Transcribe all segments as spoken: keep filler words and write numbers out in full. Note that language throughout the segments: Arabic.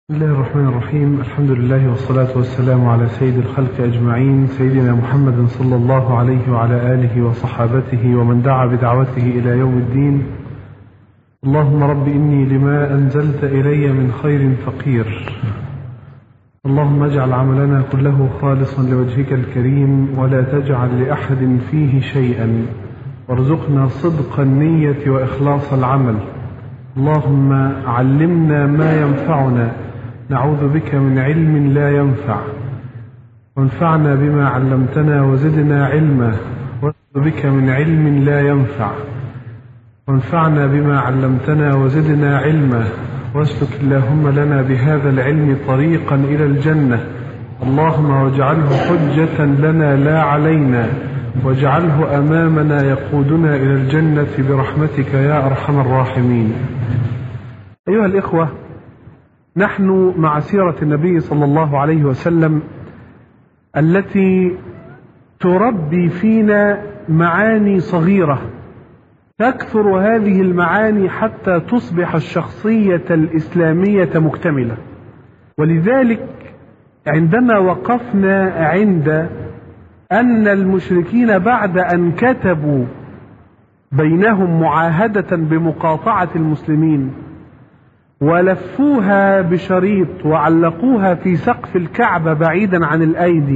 بسم الله الرحمن الرحيم. الحمد لله والصلاة والسلام على سيد الخلق أجمعين، سيدنا محمد صلى الله عليه وعلى آله وصحابته ومن دعا بدعوته إلى يوم الدين. اللهم رب إني لما أنزلت إلي من خير فقير، اللهم اجعل عملنا كله خالصا لوجهك الكريم ولا تجعل لأحد فيه شيئا، وارزقنا صدق النية وإخلاص العمل. اللهم علمنا ما ينفعنا، نعوذ بك من علم لا ينفع، وانفعنا بما علمتنا وزدنا علما، ونعوذ بك من علم لا ينفع، وانفعنا بما علمتنا وزدنا علما، واسلك اللهم لنا بهذا العلم طريقا إلى الجنة. اللهم واجعله حجة لنا لا علينا، واجعله أمامنا يقودنا إلى الجنة برحمتك يا أرحم الراحمين. أيها الإخوة، نحن مع سيرة النبي صلى الله عليه وسلم التي تربي فينا معاني صغيرة، تكثر هذه المعاني حتى تصبح الشخصية الإسلامية مكتملة. ولذلك عندما وقفنا عند أن المشركين بعد أن كتبوا بينهم معاهدة بمقاطعة المسلمين ولفوها بشريط وعلقوها في سقف الكعبة بعيدا عن الأيدي،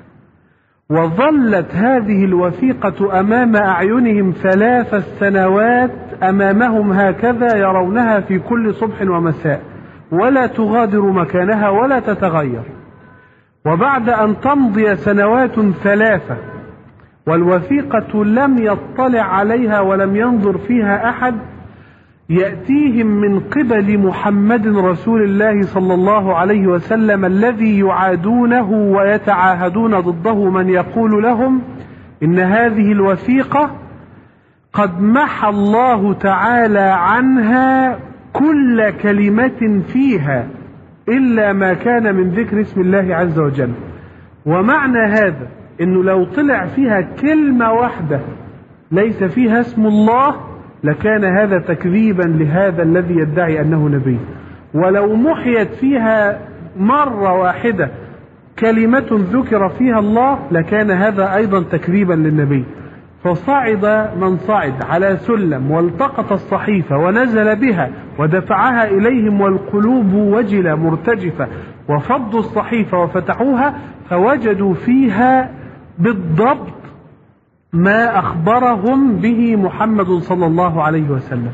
وظلت هذه الوثيقة أمام أعينهم ثلاث سنوات، أمامهم هكذا يرونها في كل صبح ومساء، ولا تغادر مكانها ولا تتغير. وبعد أن تمضي سنوات ثلاثة والوثيقة لم يطلع عليها ولم ينظر فيها أحد، يأتيهم من قبل محمد رسول الله صلى الله عليه وسلم الذي يعادونه ويتعاهدون ضده من يقول لهم إن هذه الوثيقة قد محى الله تعالى عنها كل كلمة فيها إلا ما كان من ذكر اسم الله عز وجل. ومعنى هذا إنه لو طلع فيها كلمة واحدة ليس فيها اسم الله لكان هذا تكذيبا لهذا الذي يدعي أنه نبي، ولو محيت فيها مرة واحدة كلمة ذكر فيها الله لكان هذا أيضا تكذيبا للنبي. فصعد من صعد على سلم والتقط الصحيفة ونزل بها ودفعها إليهم والقلوب وجلة مرتجفة، وفضوا الصحيفة وفتحوها فوجدوا فيها بالضبط ما أخبرهم به محمد صلى الله عليه وسلم،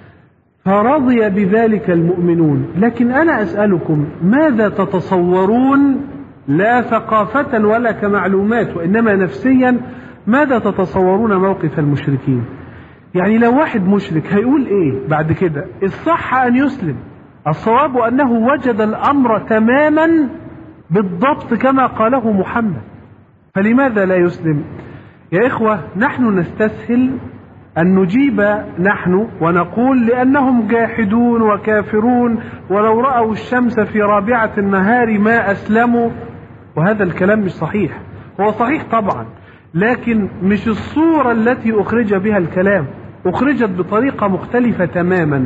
فرضي بذلك المؤمنون. لكن أنا أسألكم، ماذا تتصورون، لا ثقافة ولا كمعلومات وإنما نفسيا، ماذا تتصورون موقف المشركين؟ يعني لو واحد مشرك هيقول إيه بعد كده؟ الصح أن يسلم، الصواب أنه وجد الأمر تماما بالضبط كما قاله محمد، فلماذا لا يسلم؟ يا إخوة، نحن نستسهل أن نجيب نحن ونقول لأنهم جاحدون وكافرون، ولو رأوا الشمس في رابعة النهار ما أسلموا، وهذا الكلام مش صحيح. هو صحيح طبعا، لكن مش الصورة التي أخرج بها الكلام، أخرجت بطريقة مختلفة تماما،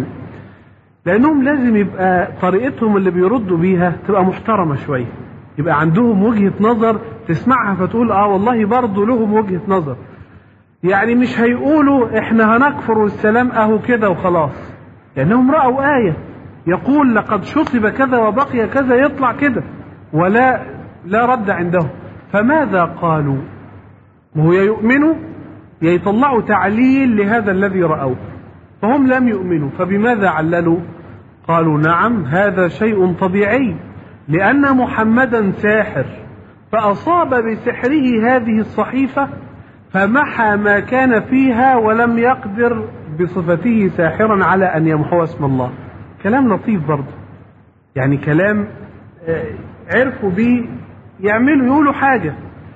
لأنهم لازم يبقى طريقتهم اللي بيردوا بيها تبقى محترمة شوية، يبقى عندهم وجهة نظر تسمعها فتقول آه والله برضو لهم وجهة نظر. يعني مش هيقولوا إحنا هنكفر والسلام أهو كده وخلاص، لأنهم رأوا آية يقول لقد شطب كذا وبقي كذا، يطلع كده ولا لا رد عندهم. فماذا قالوا؟ وهو يؤمنوا يطلعوا تعليل لهذا الذي رأوه، فهم لم يؤمنوا. فبماذا عللوا؟ قالوا نعم هذا شيء طبيعي، لأن محمدا ساحر، فأصاب بسحره هذه الصحيفة فمحى ما كان فيها ولم يقدر بصفته ساحرا على أن يمحو اسم الله. كلام لطيف برضه، يعني كلام عرفوا به يعملوا يقولوا حاجة.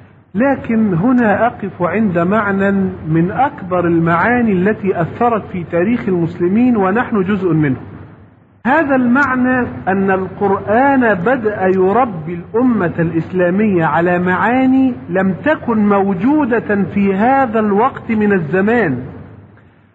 لكن هنا أقف عند معنى من أكبر المعاني التي أثرت في تاريخ المسلمين ونحن جزء منه. هذا المعنى أن القرآن بدأ يربي الأمة الإسلامية على معاني لم تكن موجودة في هذا الوقت من الزمان،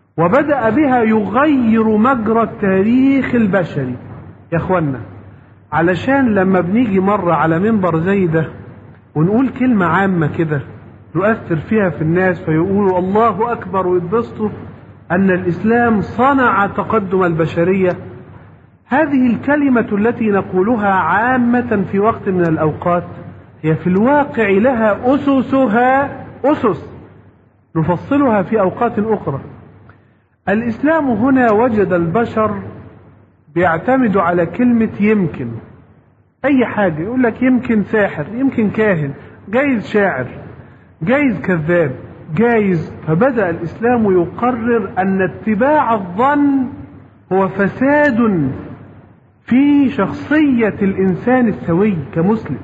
وبدأ بها يغير مجرى التاريخ البشري. يا أخوانا، علشان لما بنيجي مرة على منبر زي ده ونقول كلمة عامة كده نؤثر فيها في الناس فيقولوا الله أكبر ويتبسطوا أن الإسلام صنع تقدم البشرية، هذه الكلمة التي نقولها عامة في وقت من الأوقات هي في الواقع لها أسسها أسس نفصلها في أوقات أخرى. الإسلام هنا وجد البشر بيعتمدوا على كلمة يمكن، أي حاجة يقول لك يمكن ساحر، يمكن كاهن، جايز شاعر، جايز كذاب، جايز. فبدأ الإسلام يقرر أن اتباع الظن هو فساد في شخصية الإنسان السوي كمسلم.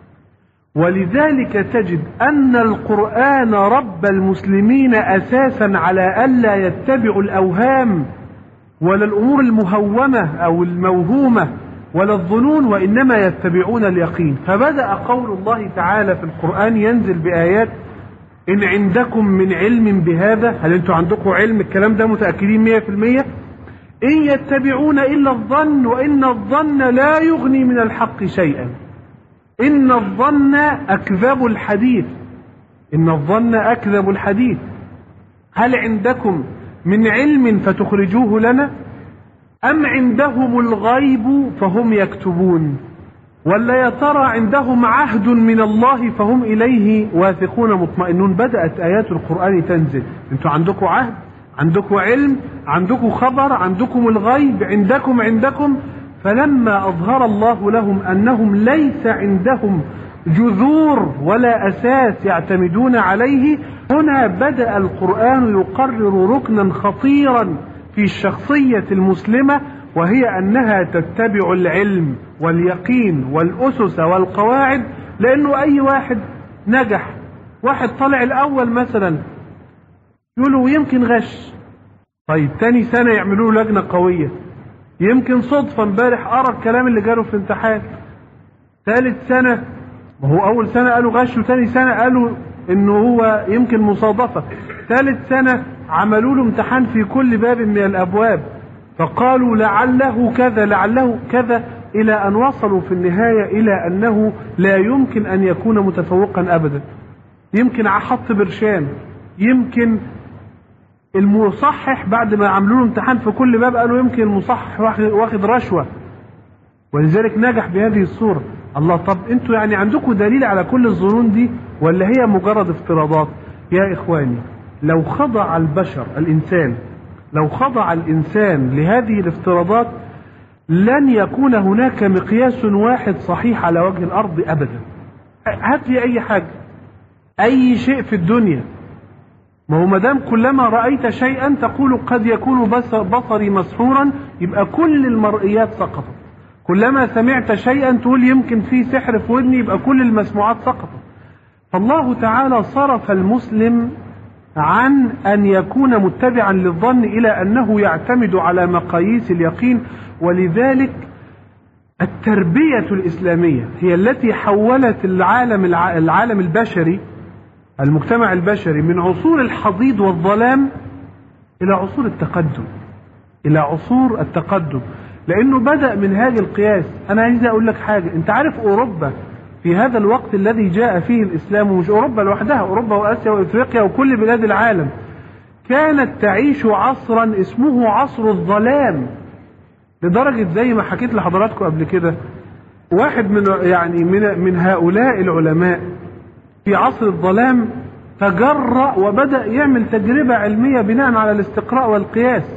ولذلك تجد أن القرآن رب المسلمين أساسا على ألا يتبعوا الأوهام ولا الأمور المهومة أو الموهومة ولا الظنون، وإنما يتبعون اليقين. فبدأ قول الله تعالى في القرآن ينزل بآيات إن عندكم من علم بهذا، هل أنتم عندكم علم الكلام ده متأكدين مية في المية؟ إن يتبعون إلا الظن وإن الظن لا يغني من الحق شيئا. إن الظن أكذب الحديث، إن الظن أكذب الحديث. هل عندكم من علم فتخرجوه لنا أم عندهم الغيب فهم يكتبون، ولا يا ترى عندهم عهد من الله فهم إليه واثقون مطمئنون. بدأت آيات القرآن تنزل، أنتم عندكم عهد، عندكم علم، عندكم خبر، عندكم الغيب، عندكم عندكم فلما أظهر الله لهم أنهم ليس عندهم جذور ولا أساس يعتمدون عليه، هنا بدأ القرآن يقرر ركنا خطيرا في الشخصية المسلمة، وهي أنها تتبع العلم واليقين والأسس والقواعد. لأنه أي واحد نجح، واحد طلع الأول مثلا يقولوا يمكن غش، طيب تاني سنة يعملوا له لجنة قوية، يمكن صدفة امبارح قرأ الكلام اللي جاله في الامتحان. ثالث سنة، ما هو أول سنة قالوا غش وثاني سنة قالوا إنه هو يمكن مصادفة. ثالث سنة عملوا له امتحان في كل باب من الأبواب فقالوا لعله كذا لعله كذا، إلى أن وصلوا في النهاية إلى أنه لا يمكن أن يكون متفوقا أبدا. يمكن حط برشام، يمكن المصحح بعد ما عملوا له امتحان في كل باب قالوا يمكن المصحح واخد رشوة، ولذلك نجح بهذه الصورة. الله، طب انتوا يعني عندكم دليل على كل الظنون دي ولا هي مجرد افتراضات؟ يا إخواني، لو خضع البشر الإنسان لو خضع الإنسان لهذه الافتراضات لن يكون هناك مقياس واحد صحيح على وجه الأرض أبدا. هات لي أي حاجة، أي شيء في الدنيا، ما هو مدام كلما رأيت شيئا تقول قد يكون بصري مسحورا، يبقى كل المرئيات سقطت. كلما سمعت شيئا تقول يمكن في سحر في ودني، يبقى كل المسموعات سقطت. فالله تعالى صرف المسلم عن أن يكون متبعا للظن إلى أنه يعتمد على مقاييس اليقين. ولذلك التربية الإسلامية هي التي حولت العالم العالم البشري، المجتمع البشري، من عصور الحضيض والظلام إلى عصور التقدم، إلى عصور التقدم. لأنه بدأ من هذا القياس. أنا عايز أقول لك حاجة، أنت عارف أوروبا في هذا الوقت الذي جاء فيه الإسلام، ومش أوروبا لوحدها، أوروبا وآسيا وإفريقيا وكل بلاد العالم، كانت تعيش عصرا اسمه عصر الظلام. لدرجة زي ما حكيت لحضراتكم قبل كده، واحد من يعني من من هؤلاء العلماء في عصر الظلام تجرأ وبدأ يعمل تجربة علمية بناء على الاستقراء والقياس،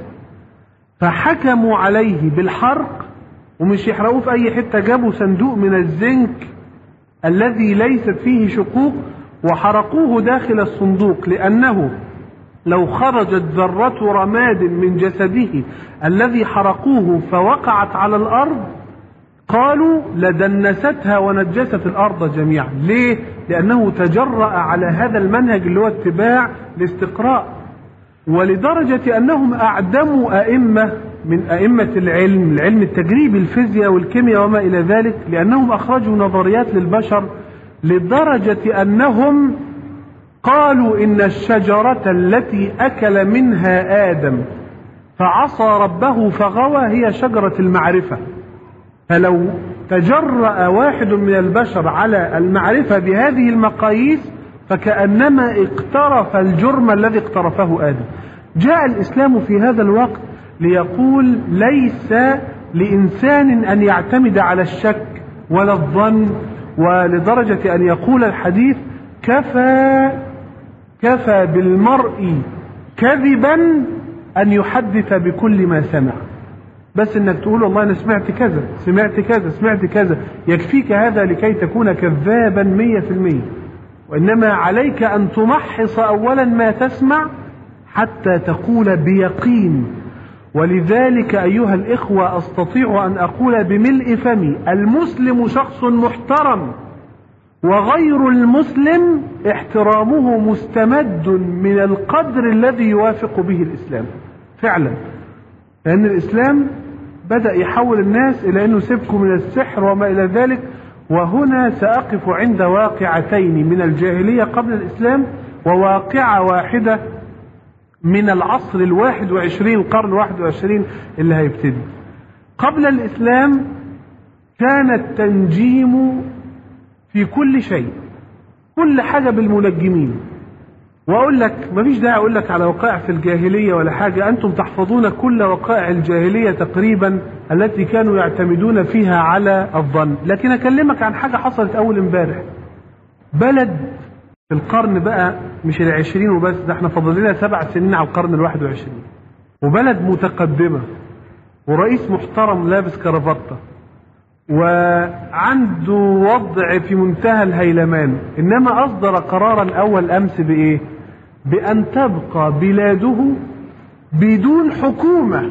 فحكموا عليه بالحرق، ومش يحرقوه في أي حتة، جابوا صندوق من الزنك الذي ليست فيه شقوق وحرقوه داخل الصندوق، لأنه لو خرجت ذرة رماد من جسده الذي حرقوه فوقعت على الأرض قالوا لدنستها ونجست الأرض جميعا. ليه؟ لأنه تجرأ على هذا المنهج اللي هو اتباع الاستقراء. ولدرجة أنهم أعدموا أئمة من أئمة العلم العلم التجريبي، الفيزياء والكيمياء وما إلى ذلك، لأنهم أخرجوا نظريات للبشر لدرجة أنهم قالوا إن الشجرة التي أكل منها آدم فعصى ربه فغوى هي شجرة المعرفة. فلو تجرأ واحد من البشر على المعرفة بهذه المقاييس فكأنما اقترف الجرم الذي اقترفه آدم. جاء الإسلام في هذا الوقت ليقول ليس لإنسان أن يعتمد على الشك ولا الظن، ولدرجة أن يقول الحديث كفى كفى بالمرء كذبا أن يحدث بكل ما سمع. بس انك تقول والله انا سمعت كذا سمعت كذا سمعت كذا، يكفيك هذا لكي تكون كذابا مية في المية. وانما عليك ان تمحص اولا ما تسمع حتى تقول بيقين. ولذلك ايها الاخوة استطيع ان اقول بملء فمي المسلم شخص محترم، وغير المسلم احترامه مستمد من القدر الذي يوافق به الاسلام فعلا. لان الاسلام بدأ يحول الناس إلى أنه سيبكم من السحر وما إلى ذلك. وهنا سأقف عند واقعتين من الجاهلية قبل الإسلام، وواقعة واحدة من العصر الواحد وعشرين القرن الواحد وعشرين اللي هيبتدي. قبل الإسلام كان التنجيم في كل شيء، كل حاجة بالمنجمين. وأقول لك مفيش داعي أقول لك على وقائع في الجاهلية ولا حاجة، أنتم تحفظون كل وقائع الجاهلية تقريبا التي كانوا يعتمدون فيها على الظن. لكن أكلمك عن حاجة حصلت أول امبارح. بلد في القرن بقى مش العشرين وبس، ده احنا فضل لنا سبع سنين على القرن الواحد وعشرين، وبلد متقدمة ورئيس محترم لابس كرافتة وعنده وضع في منتهى الهيلمان، إنما أصدر قرارا أول أمس بإيه؟ بأن تبقى بلاده بدون حكومة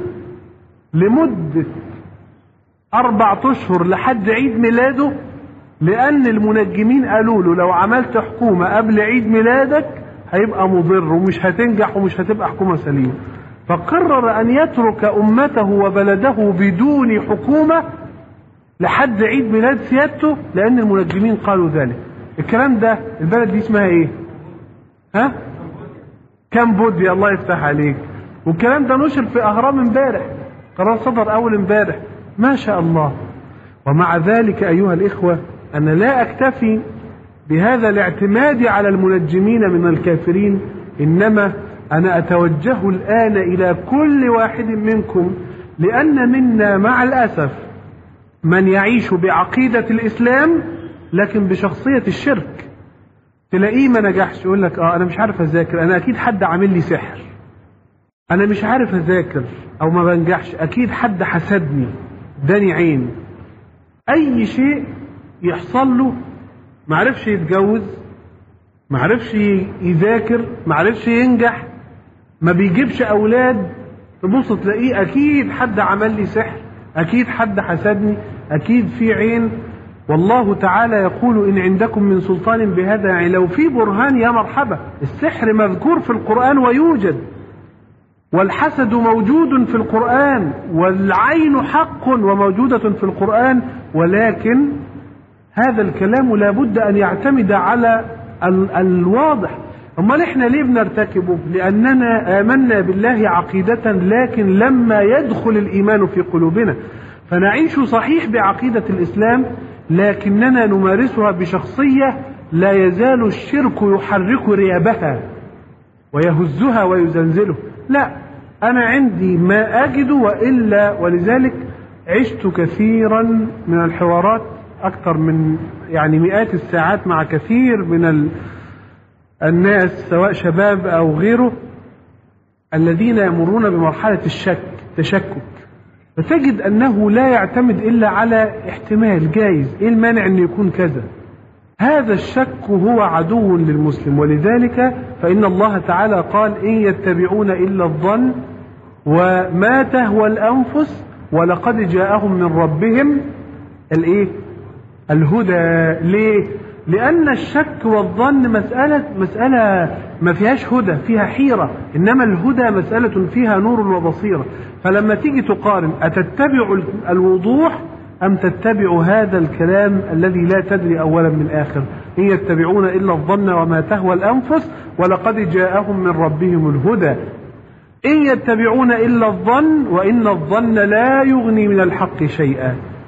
لمدة أربعة أشهر لحد عيد ميلاده، لأن المنجمين قالوا له لو عملت حكومة قبل عيد ميلادك هيبقى مضر ومش هتنجح ومش هتبقى حكومة سليمة. فقرر أن يترك أمته وبلده بدون حكومة لحد عيد ميلاد سيادته، لأن المنجمين قالوا ذلك. الكلام ده البلد دي اسمها إيه؟ ها؟ كمبوديا. الله يفتح عليك. والكلام ده نشر في أهرام امبارح، قرار صدر أول امبارح. ما شاء الله. ومع ذلك أيها الإخوة أنا لا أكتفي بهذا الاعتماد على المنجمين من الكافرين، إنما أنا أتوجه الآن إلى كل واحد منكم، لأن منا مع الأسف من يعيش بعقيدة الإسلام لكن بشخصية الشرك. تلاقيه ما نجحش يقول لك اه انا مش عارف اذاكر، انا اكيد حد عامل لي سحر، انا مش عارف اذاكر او ما بنجحش اكيد حد حسدني داني عين. اي شيء يحصل له، ما عرفش يتجوز، ما عرفش يذاكر، ما عرفش ينجح، ما بيجيبش اولاد، تبص تلاقيه اكيد حد عمل لي سحر، اكيد حد حسدني، اكيد في عين. والله تعالى يقول إن عندكم من سلطان بهذا، يعني لو في برهان يا مرحبا. السحر مذكور في القرآن ويوجد، والحسد موجود في القرآن، والعين حق وموجودة في القرآن، ولكن هذا الكلام لابد أن يعتمد على ال الواضح. أمال إحنا ليه بنرتكبه؟ لأننا آمنا بالله عقيدة، لكن لما يدخل الإيمان في قلوبنا فنعيش صحيح بعقيدة الإسلام، لكننا نمارسها بشخصية لا يزال الشرك يحرك ريابها ويهزها ويزلزله. لا، أنا عندي ما أجد وإلا. ولذلك عشت كثيرا من الحوارات، أكثر من يعني مئات الساعات مع كثير من الناس سواء شباب أو غيره الذين يمرون بمرحلة الشك تشكك، فتجد أنه لا يعتمد إلا على احتمال جايز، إيه المانع أن يكون كذا. هذا الشك هو عدو للمسلم. ولذلك فإن الله تعالى قال إن يتبعون إلا الظن وما تهوى الأنفس ولقد جاءهم من ربهم الإيه؟ الهدى. ليه؟ لأن الشك والظن مسألة مسألة ما فيهاش هدى، فيها حيرة، إنما الهدى مسألة فيها نور وبصيرة. فلما تيجي تقارن أتتبع الوضوح أم تتبع هذا الكلام الذي لا تدري أولا من آخر؟ إن يتبعون إلا الظن وما تهوى الأنفس ولقد جاءهم من ربهم الهدى. إن يتبعون إلا الظن وإن الظن لا يغني من الحق شيئا.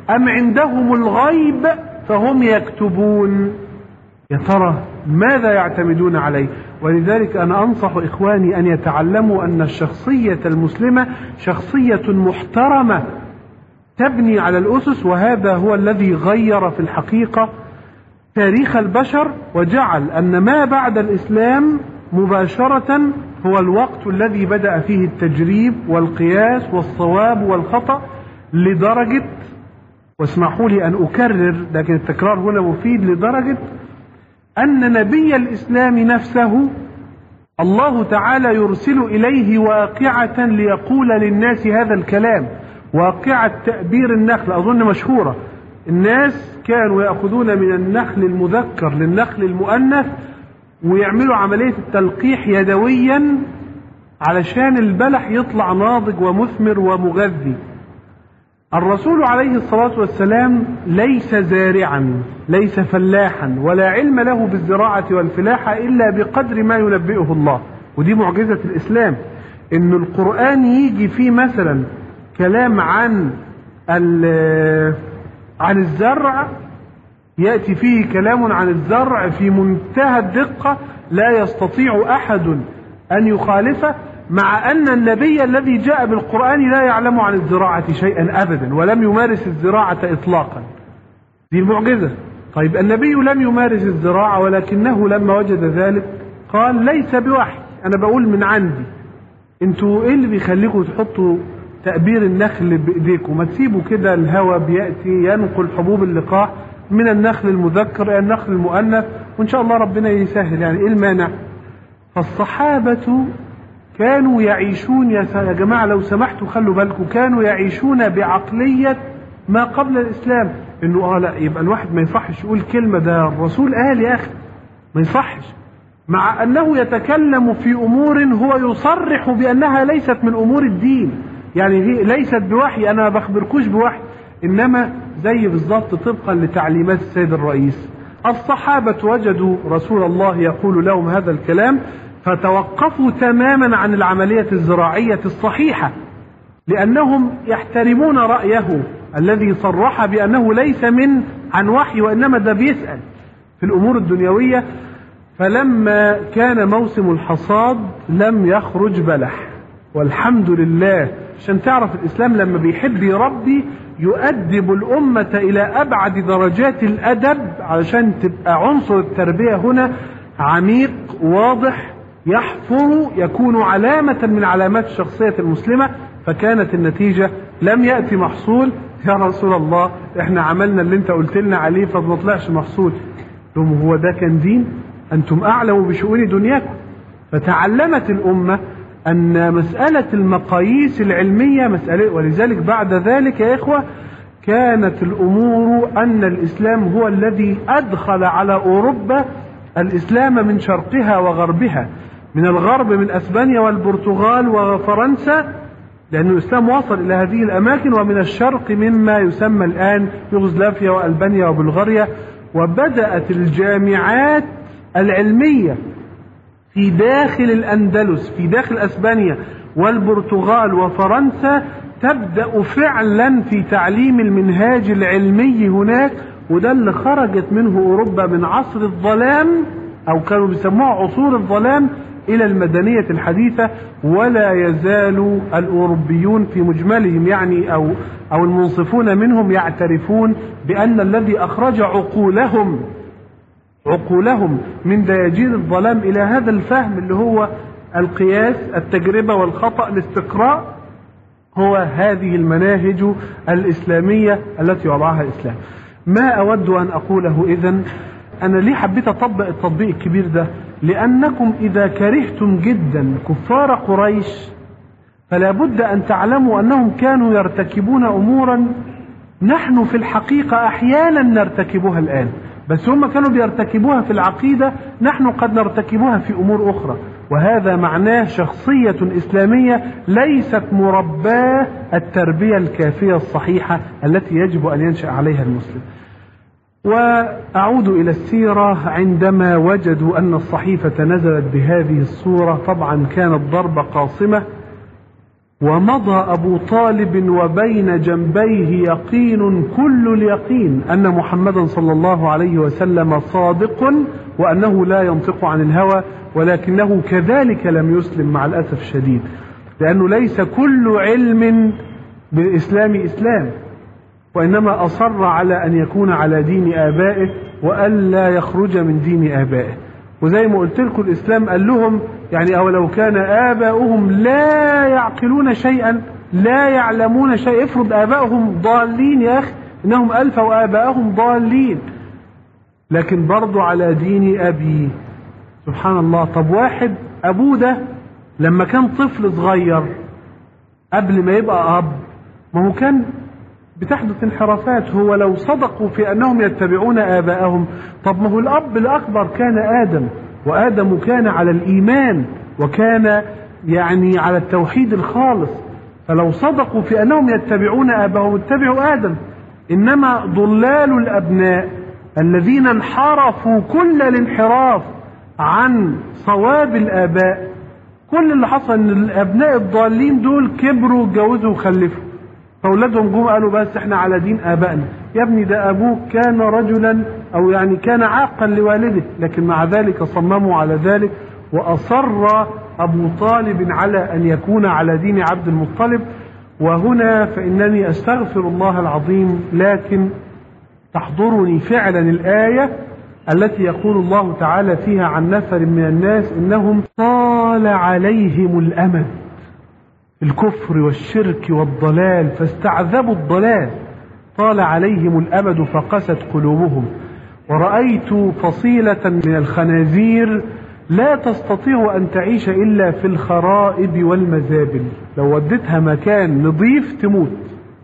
أم عندهم الغيب فهم يكتبون؟ يا ترى ماذا يعتمدون عليه؟ ولذلك أنا أنصح إخواني أن يتعلموا أن الشخصية المسلمة شخصية محترمة تبني على الأسس، وهذا هو الذي غير في الحقيقة تاريخ البشر، وجعل أن ما بعد الإسلام مباشرة هو الوقت الذي بدأ فيه التجريب والقياس والصواب والخطأ، لدرجة، واسمحوا لي أن أكرر لكن التكرار هنا مفيد، لدرجة أن نبي الإسلام نفسه الله تعالى يرسل إليه واقعة ليقول للناس هذا الكلام. واقعة تأبير النخل أظن مشهورة، الناس كانوا يأخذون من النخل المذكر للنخل المؤنث ويعملوا عملية التلقيح يدويا علشان البلح يطلع ناضج ومثمر ومغذي. الرسول عليه الصلاة والسلام ليس زارعا، ليس فلاحا، ولا علم له بالزراعة والفلاحة إلا بقدر ما ينبئه الله. ودي معجزة الإسلام، إن القرآن يجي فيه مثلا كلام عن عن الزرع، يأتي فيه كلام عن الزرع في منتهى الدقة لا يستطيع أحد أن يخالفه، مع أن النبي الذي جاء بالقرآن لا يعلم عن الزراعة شيئا أبدا ولم يمارس الزراعة إطلاقا. دي المعجزة. طيب النبي لم يمارس الزراعة، ولكنه لما وجد ذلك قال ليس بوحي، أنا بقول من عندي. انتوا ايه اللي بيخليكم تحطوا تأبير النخل بإيديكم؟ ما تسيبوا كده الهواء بيأتي ينقل حبوب اللقاح من النخل المذكر إلى النخل المؤنث، وإن شاء الله ربنا يسهل، يعني إيه المانع؟ فالصحابة كانوا يعيشون، يا جماعة لو سمحتوا خلوا بالكم، كانوا يعيشون بعقلية ما قبل الإسلام، إنه آه لا يبقى الواحد ما يصحش يقول كلمة، ده الرسول قال يا أخي ما يصحش، مع أنه يتكلم في أمور هو يصرح بأنها ليست من أمور الدين، يعني هي ليست بوحي، أنا ما بخبركوش بوحي، إنما زي بالضبط طبقا لتعليمات السيد الرئيس. الصحابة وجدوا رسول الله يقول لهم هذا الكلام فتوقفوا تماما عن العملية الزراعية الصحيحة، لأنهم يحترمون رأيه الذي صرح بأنه ليس من عن وحي، وإنما ده بيسأل في الأمور الدنيوية. فلما كان موسم الحصاد لم يخرج بلح، والحمد لله. عشان تعرف الإسلام لما بيحب يربي يؤدب الأمة إلى أبعد درجات الأدب، علشان تبقى عنصر التربية هنا عميق واضح يحفر، يكون علامة من علامات الشخصية المسلمة. فكانت النتيجة لم يأتي محصول، يا رسول الله احنا عملنا اللي انت قلت لنا عليه فما طلعش محصول. ثم هو ده كان دين؟ أنتم أعلم بشؤون دنياكم. فتعلمت الأمة أن مسألة المقاييس العلمية مسألة، ولذلك بعد ذلك يا إخوة كانت الأمور أن الإسلام هو الذي أدخل على أوروبا الإسلام من شرقها وغربها، من الغرب من أسبانيا والبرتغال وفرنسا، لأن الإسلام وصل إلى هذه الأماكن، ومن الشرق مما يسمى الآن يوغوسلافيا وألبانيا وبلغاريا. وبدأت الجامعات العلمية في داخل الأندلس، في داخل أسبانيا والبرتغال وفرنسا، تبدأ فعلا في تعليم المنهاج العلمي هناك، وده اللي خرجت منه أوروبا من عصر الظلام، أو كانوا بيسموها عصور الظلام، إلى المدنية الحديثة. ولا يزال الأوروبيون في مجملهم يعني أو أو المنصفون منهم يعترفون بأن الذي أخرج عقولهم عقولهم من دياجير الظلام إلى هذا الفهم اللي هو القياس، التجربة والخطأ، الاستقراء، هو هذه المناهج الإسلامية التي وضعها الإسلام. ما أود أن أقوله إذن، أنا ليه حبيت أطبق التطبيق الكبير ده؟ لأنكم إذا كرهتم جدا كفار قريش فلا بد أن تعلموا أنهم كانوا يرتكبون أمورا نحن في الحقيقة أحيانا نرتكبها الآن، بس هم كانوا بيرتكبوها في العقيدة، نحن قد نرتكبها في أمور أخرى. وهذا معناه شخصية إسلامية ليست مرباة التربية الكافية الصحيحة التي يجب أن ينشأ عليها المسلم. وأعود إلى السيرة. عندما وجدوا أن الصحيفة نزلت بهذه الصورة، طبعا كانت ضربة قاصمة، ومضى أبو طالب وبين جنبيه يقين كل اليقين أن محمدا صلى الله عليه وسلم صادق وأنه لا ينطق عن الهوى، ولكنه كذلك لم يسلم مع الأسف الشديد، لأنه ليس كل علم بالإسلام إسلام، وإنما أصر على أن يكون على دين آبائه وألا يخرج من دين آبائه. وزي ما قلت لكم الإسلام قال لهم يعني أولو كان آباؤهم لا يعقلون شيئا لا يعلمون شيء، افرض آباؤهم ضالين يا أخي، إنهم ألفوا آباءهم ضالين، لكن برضو على دين أبي. سبحان الله. طب واحد أبوه ده لما كان طفل صغير قبل ما يبقى أب، ما هو كان بتحدث انحرافات. هو لو صدقوا في أنهم يتبعون آباءهم، طب ما هو الأب الأكبر كان آدم، وآدم كان على الإيمان وكان يعني على التوحيد الخالص، فلو صدقوا في أنهم يتبعون آباءهم اتبعوا آدم. إنما ضلال الأبناء الذين انحرفوا كل الانحراف عن صواب الآباء، كل اللي حصل ان الأبناء الضالين دول كبروا واتجوزوا وخلفوا، فأولادهم جم قالوا بس احنا على دين آبائنا. يا ابني ده أبوك كان رجلا أو يعني كان عاقا لوالده، لكن مع ذلك صمموا على ذلك، وأصر أبو طالب على أن يكون على دين عبد المطلب. وهنا فإنني أستغفر الله العظيم، لكن تحضرني فعلا الآية التي يقول الله تعالى فيها عن نفر من الناس إنهم طال عليهم الأمد، الكفر والشرك والضلال فاستعذبوا الضلال، طال عليهم الأمد فقست قلوبهم. ورأيت فصيلة من الخنازير لا تستطيع أن تعيش إلا في الخرائب والمزابل، لو ودتها مكان نظيف تموت.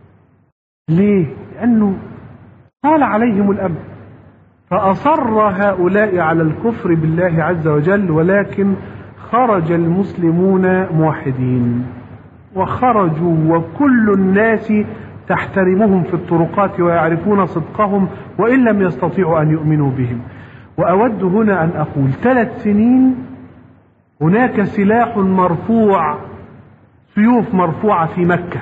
ليه؟ لأنه طال عليهم الأمد، فأصر هؤلاء على الكفر بالله عز وجل، ولكن خرج المسلمون موحدين، وخرجوا وكل الناس تحترمهم في الطرقات ويعرفون صدقهم وإن لم يستطيعوا أن يؤمنوا بهم. وأود هنا أن أقول ثلاث سنين هناك سلاح مرفوع، سيوف مرفوعة في مكة،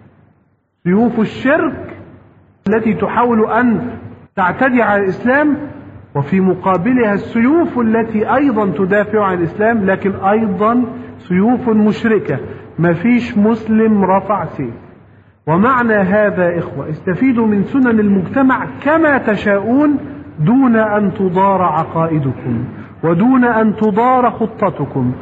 سيوف الشرك التي تحاول أن تعتدي على الإسلام، وفي مقابلها السيوف التي أيضا تدافع عن الإسلام، لكن أيضا سيوف مشركة، ما فيش مسلم رفع سيف. ومعنى هذا إخوة استفيدوا من سنن المجتمع كما تشاءون دون أن تضار عقائدكم ودون أن تضار خطتكم.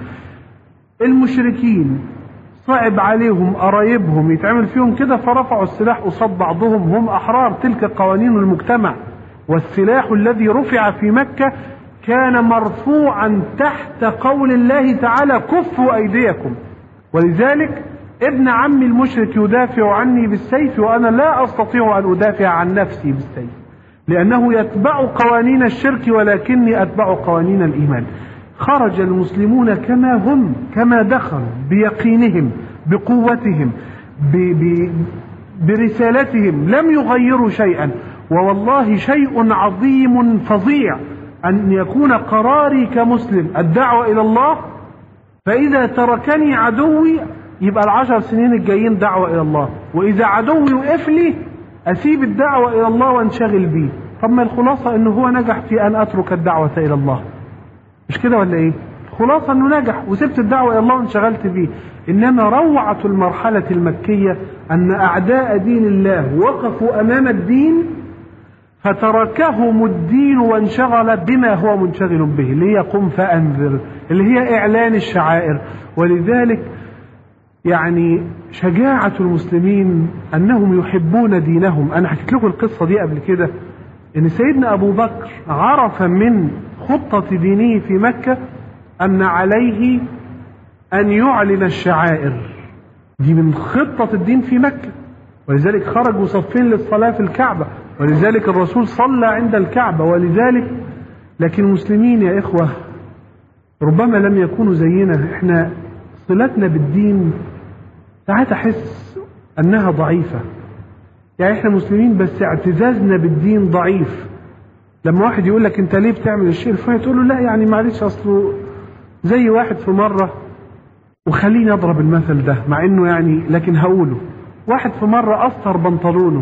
المشركين صعب عليهم قرايبهم يتعمل فيهم كده فرفعوا السلاح قصاد بعضهم، هم أحرار، تلك قوانين المجتمع. والسلاح الذي رفع في مكة كان مرفوعا تحت قول الله تعالى كفوا أيديكم، ولذلك ابن عمي المشرك يدافع عني بالسيف وأنا لا أستطيع أن أدافع عن نفسي بالسيف، لأنه يتبع قوانين الشرك ولكني أتبع قوانين الإيمان. خرج المسلمون كما هم، كما دخلوا، بيقينهم، بقوتهم، ب... ب... برسالتهم، لم يغيروا شيئا. ووالله شيء عظيم فظيع أن يكون قراري كمسلم الدعوة إلى الله، فإذا تركني عدوي يبقى العشر سنين الجايين دعوة إلى الله، وإذا عدوي وقف لي أسيب الدعوة إلى الله وانشغل بيه. طب ما الخلاصة أنه هو نجح في أن أترك الدعوة إلى الله، مش كده ولا إيه؟ الخلاصة أنه نجح وسبت الدعوة إلى الله وانشغلت بيه. إنما روعة المرحلة المكية أن أعداء دين الله وقفوا أمام الدين فتركهم الدين وانشغل بما هو منشغل به، اللي هي قم فأنذر، اللي هي إعلان الشعائر. ولذلك يعني شجاعة المسلمين أنهم يحبون دينهم. أنا حكيت لكم القصة دي قبل كده، إن سيدنا أبو بكر عرف من خطة دينه في مكة أن عليه أن يعلن الشعائر دي من خطة الدين في مكة، ولذلك خرجوا صفين للصلاة في الكعبة، ولذلك الرسول صلى عند الكعبة. ولذلك لكن المسلمين يا إخوة ربما لم يكونوا زينا، إحنا صلتنا بالدين ساعات أحس أنها ضعيفة، يعني إحنا مسلمين بس اعتزازنا بالدين ضعيف. لما واحد يقول لك أنت ليه بتعمل الشيء الفلاني تقول له لا يعني معلش أصله زي واحد في مرة وخليني أضرب المثل ده مع إنه يعني لكن هقوله. واحد في مرة أسطر بنطلونه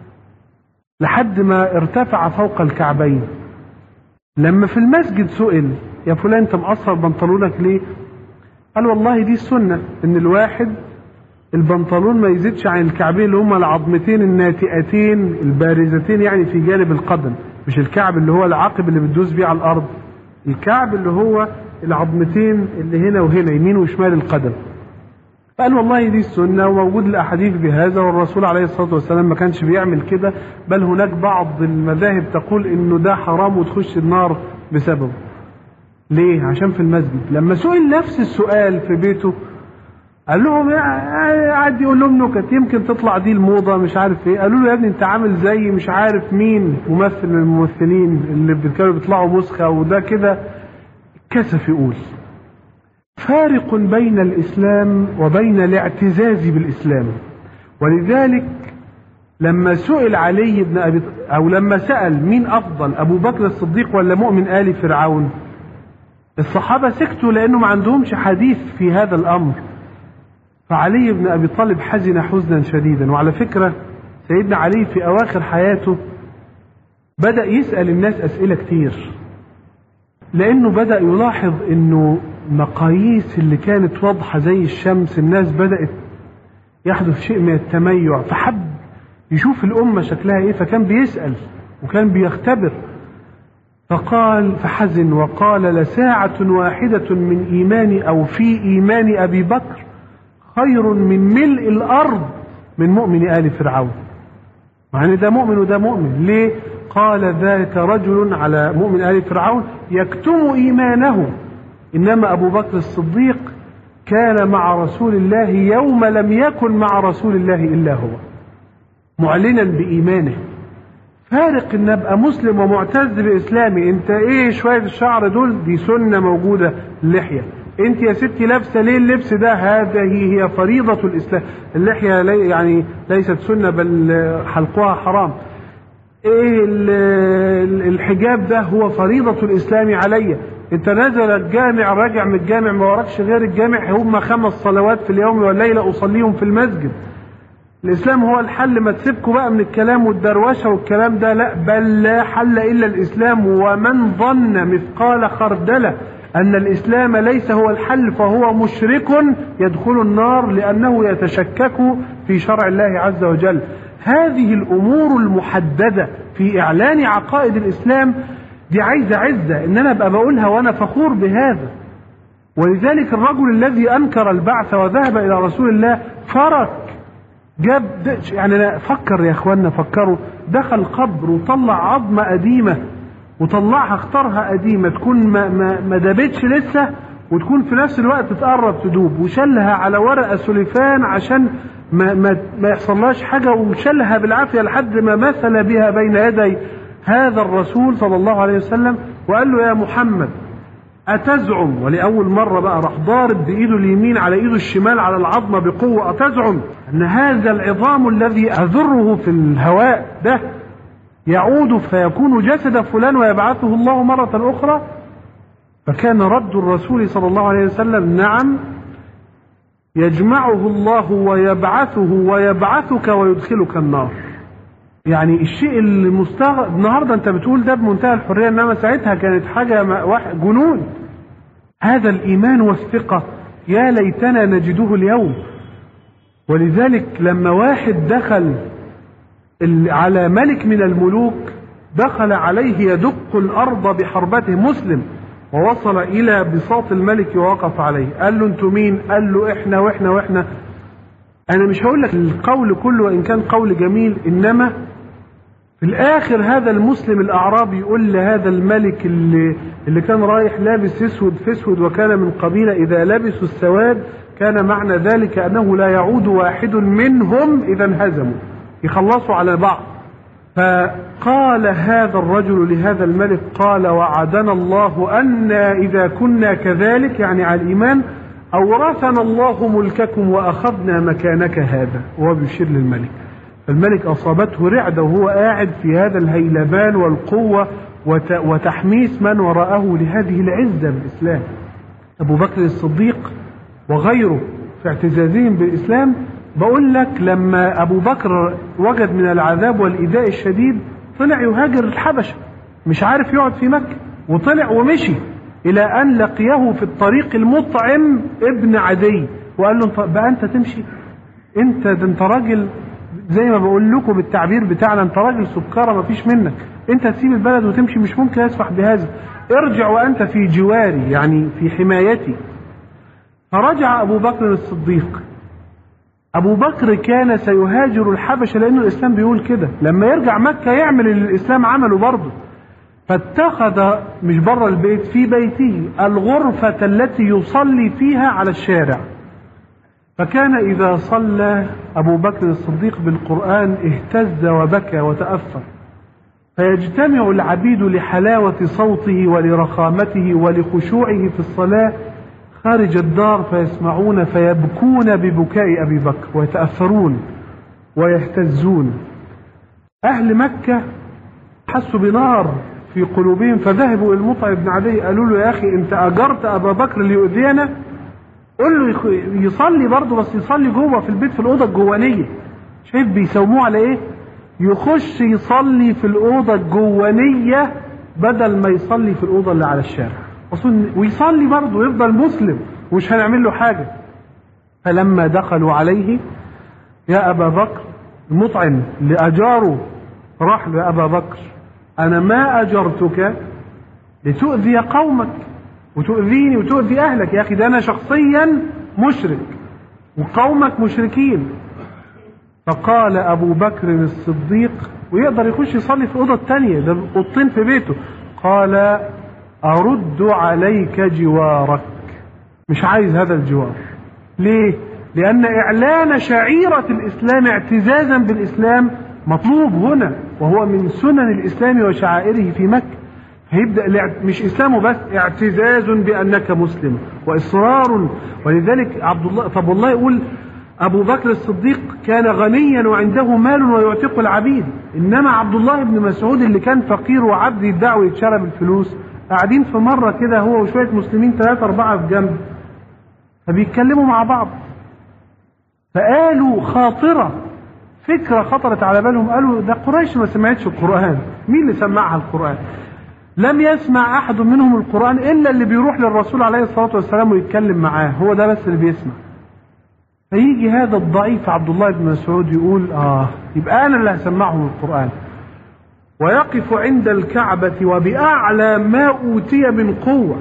لحد ما ارتفع فوق الكعبين. لما في المسجد سئل يا فلان أنت مقصر بنطلونك ليه؟ قال والله دي السنة إن الواحد البنطلون ما يزيدش عن الكعبين اللي هما العظمتين الناتئتين البارزتين يعني في جانب القدم، مش الكعب اللي هو العقب اللي بتدوس بيه على الأرض، الكعب اللي هو العظمتين اللي هنا وهنا يمين وشمال القدم. قال والله دي السنة وموجود الأحاديث بهذا، والرسول عليه الصلاة والسلام ما كانش بيعمل كده، بل هناك بعض المذاهب تقول إنه ده حرام وتخش النار بسببه. ليه؟ عشان في المسجد. لما سئل نفس السؤال في بيته قال لهم قعد يقول لهم نكت يمكن تطلع دي الموضة مش عارف ايه. قالوا له يا ابني انت عامل زي مش عارف مين ممثل من الممثلين اللي كانوا بيطلعوا مسخة وده كده. كسف يقول. فارق بين الإسلام وبين الاعتزاز بالإسلام. ولذلك لما سئل علي بن أبي أو لما سأل مين أفضل أبو بكر الصديق ولا مؤمن آل فرعون، الصحابة سكتوا لأنه ما عندهمش حديث في هذا الأمر. فعلي بن أبي طالب حزن حزنا شديدا. وعلى فكرة سيدنا علي في أواخر حياته بدأ يسأل الناس أسئلة كتير، لأنه بدأ يلاحظ أنه مقاييس اللي كانت واضحة زي الشمس الناس بدأت يحدث شيء من التميع، فحب يشوف الأمة شكلها إيه، فكان بيسأل وكان بيختبر. فقال فحزن وقال لساعة واحدة من إيمان أو في إيمان أبي بكر خير من ملء الأرض من مؤمن آل فرعون. يعني ده مؤمن وده مؤمن. ليه؟ قال ذاك رجل على مؤمن آل فرعون يكتم إيمانه، إنما أبو بكر الصديق كان مع رسول الله يوم لم يكن مع رسول الله إلا هو، معلنا بإيمانه. فارق ان ابقى مسلم ومعتز باسلامي. انت ايه شويه الشعر دول؟ دي سنه موجوده. اللحيه انت يا ستي لابسه ليه اللبس ده؟ هذه هي فريضه الاسلام. اللحيه لي يعني ليست سنه بل حلقها حرام. ايه الحجاب ده؟ هو فريضه الاسلام علي. انت نازل الجامع راجع من الجامع ما وراكش غير الجامع، هم خمس صلوات في اليوم والليله اصليهم في المسجد. الإسلام هو الحل. ما تسيبكوا بقى من الكلام والدروشة والكلام ده، لا، بل لا حل إلا الإسلام. ومن ظن مثقال خردلة أن الإسلام ليس هو الحل فهو مشرك يدخل النار، لأنه يتشكك في شرع الله عز وجل. هذه الأمور المحددة في إعلان عقائد الإسلام دي عايزة عزة إن أنا أبقى بقولها وأنا فخور بهذا. ولذلك الرجل الذي أنكر البعث وذهب إلى رسول الله فرق جاب يعني، فكر يا اخوانا فكروا، دخل قبر وطلع عظمة قديمة وطلعها اختارها قديمة تكون ما, ما, ما دابتش لسه وتكون في نفس الوقت تقرب تدوب، وشلها على ورقة سليفان عشان ما, ما, ما يحصلهاش حاجة، وشلها بالعافية لحد ما مثل بها بين يدي هذا الرسول صلى الله عليه وسلم وقال له يا محمد أتزعم، ولأول مرة بقى راح ضارب بإيده اليمين على إيده الشمال على العظمة بقوة، أتزعم أن هذا العظام الذي أذره في الهواء ده يعود فيكون جسد فلان ويبعثه الله مرة أخرى؟ فكان رد الرسول صلى الله عليه وسلم نعم يجمعه الله ويبعثه ويبعثك ويدخلك النار. يعني الشيء المستغرب النهارده انت بتقول ده بمنتهى الحريه، انما ساعتها كانت حاجه جنون. هذا الايمان والثقه يا ليتنا نجده اليوم. ولذلك لما واحد دخل على ملك من الملوك دخل عليه يدق الارض بحربته، مسلم، ووصل الى بساط الملك ووقف عليه، قال له انتوا مين؟ قال له احنا واحنا واحنا. انا مش هقول لك القول كله وان كان قول جميل، انما في الاخر هذا المسلم الاعرابي يقول لهذا الملك اللي, اللي كان رايح لابس اسود في اسود وكان من قبيله اذا لبسوا السواد كان معنى ذلك انه لا يعود واحد منهم اذا انهزموا، يخلصوا على بعض. فقال هذا الرجل لهذا الملك قال وعدنا الله أن إذا كنا كذلك، يعني على الإيمان، أورثنا الله ملككم وأخذنا مكانك هذا، وهو بيشير للملك. فالملك أصابته رعدة وهو قاعد في هذا الهيلمان والقوة وتحميس من وراءه لهذه العزة بالإسلام. أبو بكر الصديق وغيره في اعتزازهم بالإسلام. بقول لك لما أبو بكر وجد من العذاب والإيذاء الشديد طلع يهاجر الحبشة، مش عارف يقعد في مكة، وطلع ومشي إلى أن لقيه في الطريق المطعم ابن عدي وقال له بقى أنت تمشي؟ أنت ده أنت راجل زي ما بقول لكم بالتعبير بتاعنا، أنت راجل سكرة ما فيش منك، أنت تسيب البلد وتمشي؟ مش ممكن أسمح بهذا، ارجع وأنت في جواري يعني في حمايتي. فرجع أبو بكر الصديق. أبو بكر كان سيهاجر الحبشة لأنه الإسلام بيقول كده، لما يرجع مكة يعمل اللي الإسلام عمله برضه. فاتخذ مش بره البيت، في بيته الغرفة التي يصلي فيها على الشارع. فكان إذا صلى أبو بكر الصديق بالقرآن اهتز وبكى وتأثر، فيجتمع العبيد لحلاوة صوته ولرخامته ولخشوعه في الصلاة خارج الدار فيسمعون فيبكون ببكاء أبي بكر ويتأثرون ويهتزون. أهل مكة حسوا بنار في قلوبهم فذهبوا إلى المطعم بن عدي قالوا له يا أخي أنت أجرت أبا بكر ليؤذينا؟ قل له يصلي برضه، بس يصلي جوه في البيت في الأوضة الجوانية. شايف بيساوموه على إيه؟ يخش يصلي في الأوضة الجوانية بدل ما يصلي في الأوضة اللي على الشارع، ويصلي برضه ويفضل مسلم ومش هنعمل له حاجة. فلما دخلوا عليه يا أبا بكر، المطعم اللي أجاره راح له يا أبا بكر أنا ما أجرتك لتؤذي قومك وتؤذيني وتؤذي أهلك، يا أخي ده أنا شخصيا مشرك وقومك مشركين. فقال أبو بكر الصديق، ويقدر يخش يصلي في الأوضة الثانية، ده أوضتين في بيته، قال أرد عليك جوارك، مش عايز هذا الجوار. ليه؟ لأن إعلان شعيرة الإسلام اعتزازا بالإسلام مطلوب هنا، وهو من سنن الإسلام وشعائره في مكة. فيبدأ مش إسلامه بس، اعتزاز بأنك مسلم وإصرار. ولذلك عبد الله، طب والله يقول أبو بكر الصديق كان غنيا وعنده مال ويعتق العبيد، إنما عبد الله بن مسعود اللي كان فقير وعبد يدعي ويتشرى بالفلوس قاعدين في مرة كده هو وشوية مسلمين ثلاثة أربعة في جنب فبيتكلموا مع بعض، فقالوا خاطرة، فكرة خطرت على بالهم، قالوا ده قريش ما سمعتش القرآن، مين اللي سمعها القرآن؟ لم يسمع أحد منهم القرآن إلا اللي بيروح للرسول عليه الصلاة والسلام ويتكلم معاه، هو ده بس اللي بيسمع. فيجي هذا الضعيف عبد الله بن مسعود يقول آه يبقى أنا اللي هسمعهم القرآن، ويقف عند الكعبة وبأعلى ما أوتي من قوة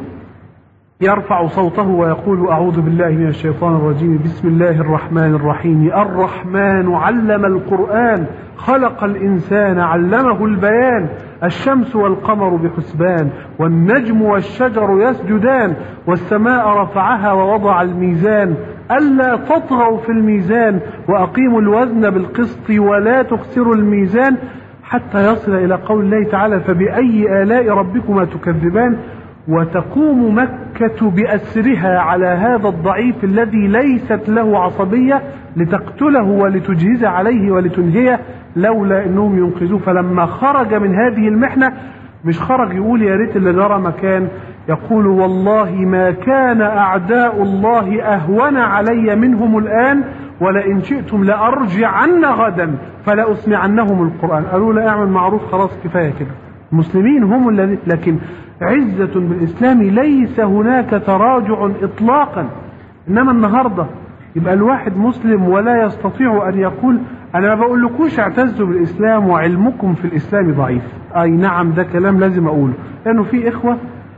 يرفع صوته ويقول أعوذ بالله من الشيطان الرجيم بسم الله الرحمن الرحيم الرحمن علم القرآن خلق الإنسان علمه البيان الشمس والقمر بحسبان والنجم والشجر يسجدان والسماء رفعها ووضع الميزان ألا تطغوا في الميزان وأقيموا الوزن بالقسط ولا تخسروا الميزان، حتى يصل إلى قول الله تعالى فبأي آلاء ربكما تكذبان. وتقوم مكة بأسرها على هذا الضعيف الذي ليست له عصبية لتقتله ولتجهز عليه ولتنهيه لولا أنهم ينقذوه. فلما خرج من هذه المحنة مش خرج يقول يا ريت اللي جرى مكان، يقول والله ما كان أعداء الله أهون علي منهم الآن ولئن شئتم لأرجعن غدا فلأسمعنهم القرآن. قالوا لا اعمل معروف خلاص كفاية كده، المسلمين هم الذين، لكن عزة بالإسلام ليس هناك تراجع إطلاقا. إنما النهاردة يبقى الواحد مسلم ولا يستطيع أن يقول أنا ما بقول لكوش اعتزوا بالإسلام وعلمكم في الإسلام ضعيف. أي نعم ده كلام لازم أقوله، لأنه في إخوة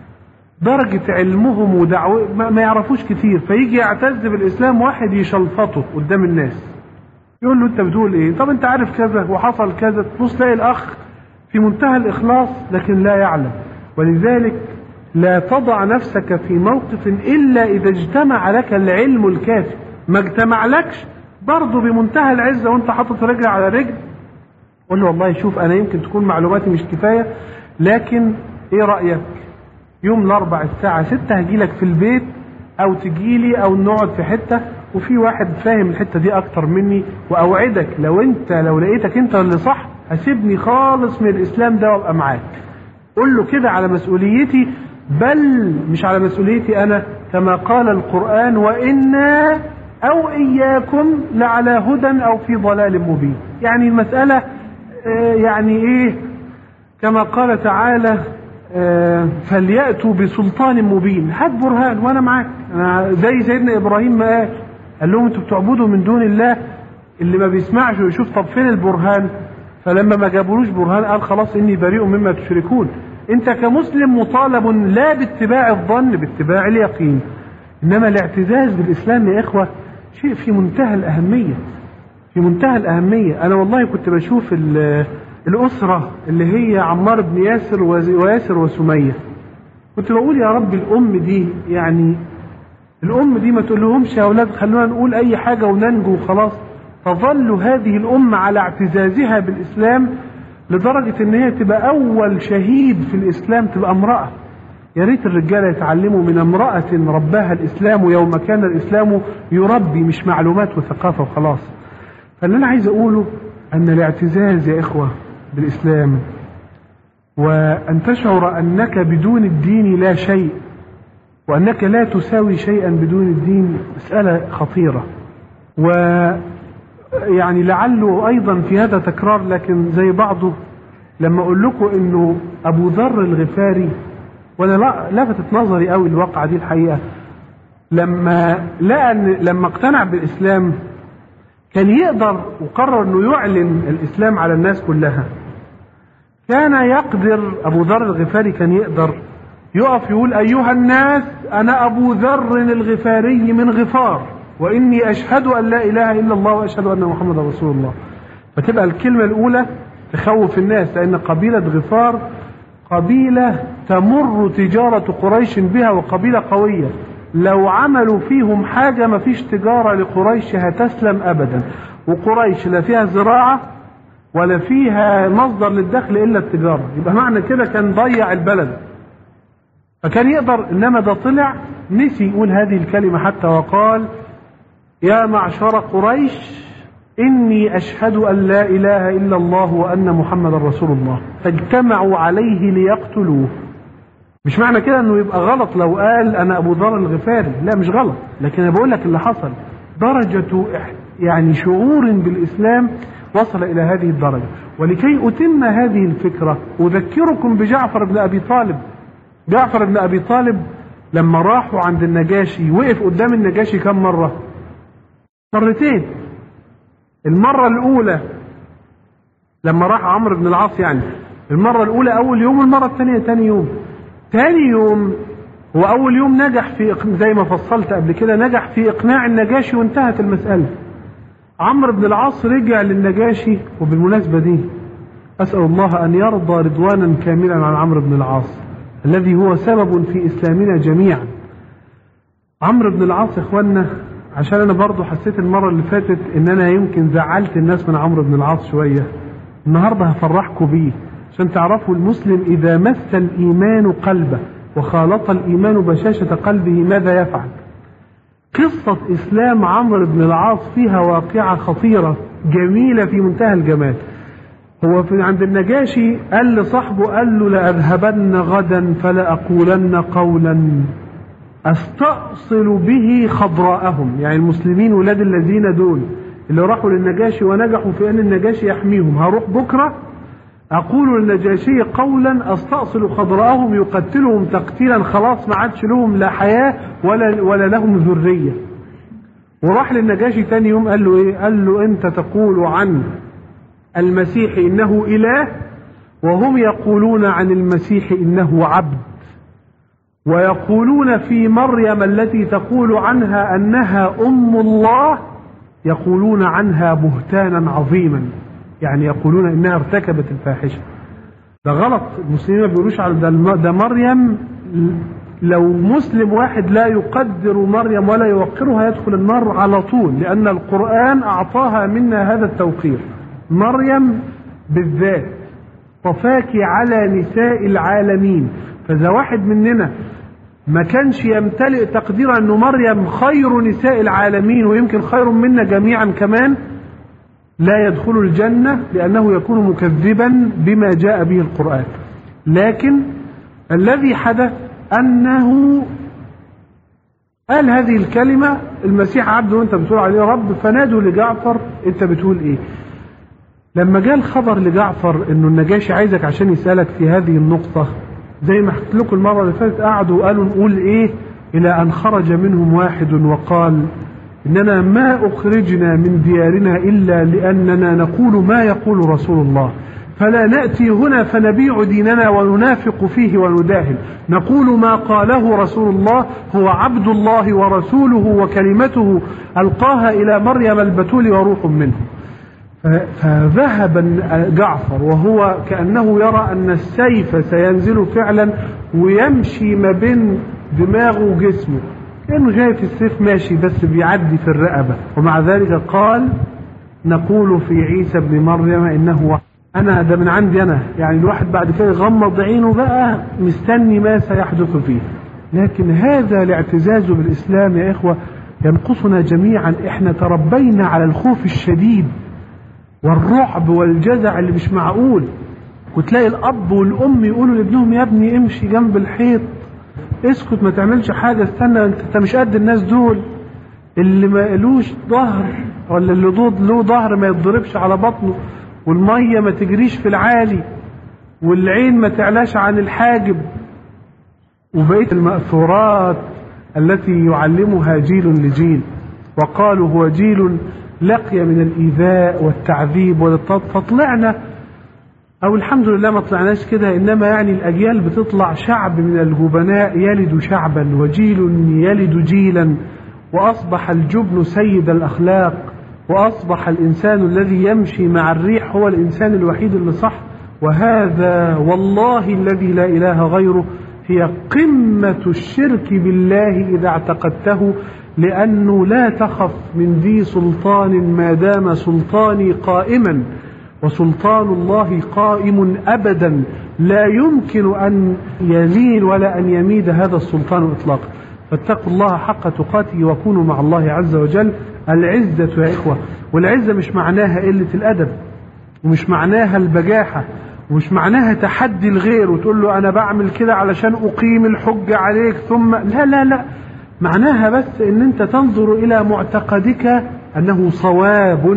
درجة علمهم ودعوة ما يعرفوش كتير، فيجي يعتز بالإسلام واحد يشلفطه قدام الناس يقول له أنت بتقول إيه؟ طب أنت عارف كذا وحصل كذا، تبص تلاقي الأخ في منتهى الإخلاص لكن لا يعلم. ولذلك لا تضع نفسك في موقف إلا إذا اجتمع لك العلم الكافي، ما اجتمع لكش برضه بمنتهى العزة وانت حاطط رجل على رجل قول له والله شوف أنا يمكن تكون معلوماتي مش كفاية، لكن إيه رأيك يوم الأربع الساعة ستة هجيلك في البيت أو تجيلي أو نقعد في حتة وفي واحد فاهم الحتة دي أكتر مني، وأوعدك لو أنت لو لقيتك أنت اللي صح هسيبني خالص من الإسلام ده وأبقى معاك. قل له كده على مسؤوليتي، بل مش على مسؤوليتي أنا كما قال القرآن وإنا أو إياكم لعلى هدى أو في ضلال مبين. يعني المسألة يعني إيه كما قال تعالى فليأتوا بسلطان مبين، هات برهان وأنا معاك. زي سيدنا إبراهيم ما قال قال لهم أنتوا بتعبدوا من دون الله اللي ما بيسمعش ويشوف، طب فين البرهان؟ فلما ما جابولوش برهان قال خلاص إني بريء مما تشركون. أنت كمسلم مطالب لا باتباع الظن، باتباع اليقين. إنما الاعتزاز بالإسلام يا إخوة شيء في منتهى الأهمية، في منتهى الأهمية. أنا والله كنت بشوف الأسرة اللي هي عمار بن ياسر وياسر وسمية، كنت بقول يا رب الأم دي، يعني الأم دي ما تقول لهمش يا أولاد خلونا نقول أي حاجة وننجو وخلاص. تظل هذه الأمة على اعتزازها بالإسلام لدرجة إن هي تبقى أول شهيد في الإسلام تبقى امرأة. يا ريت الرجالة يتعلموا من امرأة رباها الإسلام يوم كان الإسلام يربي، مش معلومات وثقافة وخلاص. فاللي أنا عايز أقوله أن الاعتزاز يا إخوة بالإسلام وأن تشعر أنك بدون الدين لا شيء، وأنك لا تساوي شيئا بدون الدين، مسألة خطيرة. ويعني لعله أيضا في هذا تكرار، لكن زي بعضه لما أقول لكم أنه أبو ذر الغفاري، وأنا لا لفتت نظري قوي الواقعة دي الحقيقة، لما لقى لما اقتنع بالإسلام كان يقدر وقرر أنه يعلن الإسلام على الناس كلها. كان يقدر أبو ذر الغفاري كان يقدر يقف يقول أيها الناس أنا أبو ذر الغفاري من غفار، وإني أشهد أن لا إله إلا الله وأشهد أن محمد رسول الله. فتبقى الكلمة الأولى تخوف الناس، لأن قبيلة غفار قبيلة تمر تجارة قريش بها، وقبيلة قوية لو عملوا فيهم حاجة ما فيش تجارة لقريش هتسلم أبدا. وقريش لا فيها زراعة ولا فيها مصدر للدخل إلا التجارة، يبقى معنى كده كان ضيع البلد. فكان يقدر، إنما ده طلع نسي يقول هذه الكلمة حتى، وقال يا معشر قريش إني أشهد أن لا إله إلا الله وأن محمد رسول الله، فاجتمعوا عليه ليقتلوه. مش معنى كده أنه يبقى غلط لو قال أنا أبو ذر الغفاري، لا مش غلط، لكن أنا بقول لك اللي حصل درجة يعني شعور بالإسلام وصل إلى هذه الدرجة. ولكي أتم هذه الفكرة أذكركم بجعفر بن أبي طالب. جعفر بن أبي طالب لما راحوا عند النجاشي وقف قدام النجاشي كم مرة؟ مرتين. المرة الأولى لما راح عمرو بن العاص، يعني المرة الأولى أول يوم، والمرة الثانية ثاني يوم. ثاني يوم هو أول يوم نجح في، زي ما فصلت قبل كده، نجح في إقناع النجاشي وانتهت المسألة. عمرو بن العاص رجع للنجاشي، وبالمناسبة دي أسأل الله أن يرضى رضوانا كاملا عن عمرو بن العاص الذي هو سبب في إسلامنا جميعا. عمرو بن العاص يا إخوانا، عشان أنا برضو حسيت المرة اللي فاتت إن أنا يمكن زعلت الناس من عمرو بن العاص شوية، النهاردة هفرحكم بيه عشان تعرفوا المسلم إذا مس الإيمان قلبه وخالط الإيمان بشاشة قلبه ماذا يفعل. قصة إسلام عمرو بن العاص فيها واقعة خطيرة جميلة في منتهى الجمال. هو في عند النجاشي قال لصاحبه، قال له لأذهبن غدا فلا أقولن قولا أستأصل به خضراءهم، يعني المسلمين ولاد الذين دول اللي راحوا للنجاشي ونجحوا في أن النجاشي يحميهم، هروح بكرة أقول للنجاشي قولا أستأصل خضراءهم يقتلهم تقتيلا، خلاص ما عادش لهم لا حياة ولا, ولا لهم ذرية. وراح للنجاشي تاني يوم قال له إيه؟ قال له أنت تقول عن المسيح إنه إله، وهم يقولون عن المسيح إنه عبد، ويقولون في مريم التي تقول عنها أنها أم الله يقولون عنها بهتانا عظيما، يعني يقولون إنها ارتكبت الفاحشة. ده غلط، المسلمين ما بيقولوش على ده, ده مريم. لو مسلم واحد لا يقدر مريم ولا يوقرها يدخل النار على طول، لأن القرآن أعطاها منا هذا التوقير. مريم بالذات طفاك على نساء العالمين، فإذا واحد مننا ما كانش يمتلئ تقدير أن مريم خير نساء العالمين ويمكن خير منا جميعا كمان، لا يدخل الجنة، لأنه يكون مكذبا بما جاء به القرآن. لكن الذي حدث أنه قال هذه الكلمة المسيح عبده وانت بتقول عليه رب، فنادوا لجعفر انت بتقول ايه؟ لما جاء الخبر لجعفر انه النجاشي عايزك عشان يسألك في هذه النقطة، زي ما حكيت لكم المرة اللي فاتت، قعدوا وقالوا نقول ايه؟ الى ان خرج منهم واحد وقال اننا ما اخرجنا من ديارنا الا لاننا نقول ما يقول رسول الله، فلا نأتي هنا فنبيع ديننا وننافق فيه ونداهن، نقول ما قاله رسول الله هو عبد الله ورسوله وكلمته ألقاها إلى مريم البتول وروح منه. فذهب جعفر وهو كأنه يرى أن السيف سينزل فعلا ويمشي ما بين دماغه وجسمه، كأنه شايف السيف ماشي بس بيعدي في الرقبة، ومع ذلك قال نقول في عيسى ابن مريم إنه أنا ده من عندي أنا. يعني الواحد بعد كده يغمض عينه بقى مستني ما سيحدث فيه. لكن هذا الاعتزاز بالإسلام يا إخوة ينقصنا جميعا. إحنا تربينا على الخوف الشديد والرعب والجزع اللي مش معقول، وتلاقي الأب والأم يقولوا لابنهم يا ابني امشي جنب الحيط، اسكت ما تعملش حاجة، استنى انت مش قد الناس دول. اللي ما قالوش ظهر ولا اللي له ظهر ما يتضربش على بطنه، والمية ما تجريش في العالي، والعين ما تعلاش عن الحاجب، وبقية المأثورات التي يعلمها جيل لجيل. وقالوا هو جيل لقي من الإيذاء والتعذيب والاضطهاد، فطلعنا أو الحمد لله ما طلعناش كده، إنما يعني الأجيال بتطلع شعب من الجبناء يلد شعبا وجيل يلد جيلا، وأصبح الجبن سيد الأخلاق، وأصبح الإنسان الذي يمشي مع الريح هو الإنسان الوحيد اللي صح. وهذا والله الذي لا إله غيره هي قمة الشرك بالله إذا اعتقدته، لأنه لا تخف من ذي سلطان ما دام سلطاني قائما، وسلطان الله قائم أبدا لا يمكن أن يلين ولا أن يميد هذا السلطان إطلاقا. فاتقوا الله حق تقاته وكونوا مع الله عز وجل. العزة يا إخوة، والعزة مش معناها قلة الأدب، ومش معناها البجاحة، ومش معناها تحدي الغير وتقول له أنا بعمل كده علشان أقيم الحجة عليك ثم لا لا لا، معناها بس أن أنت تنظر إلى معتقدك أنه صواب،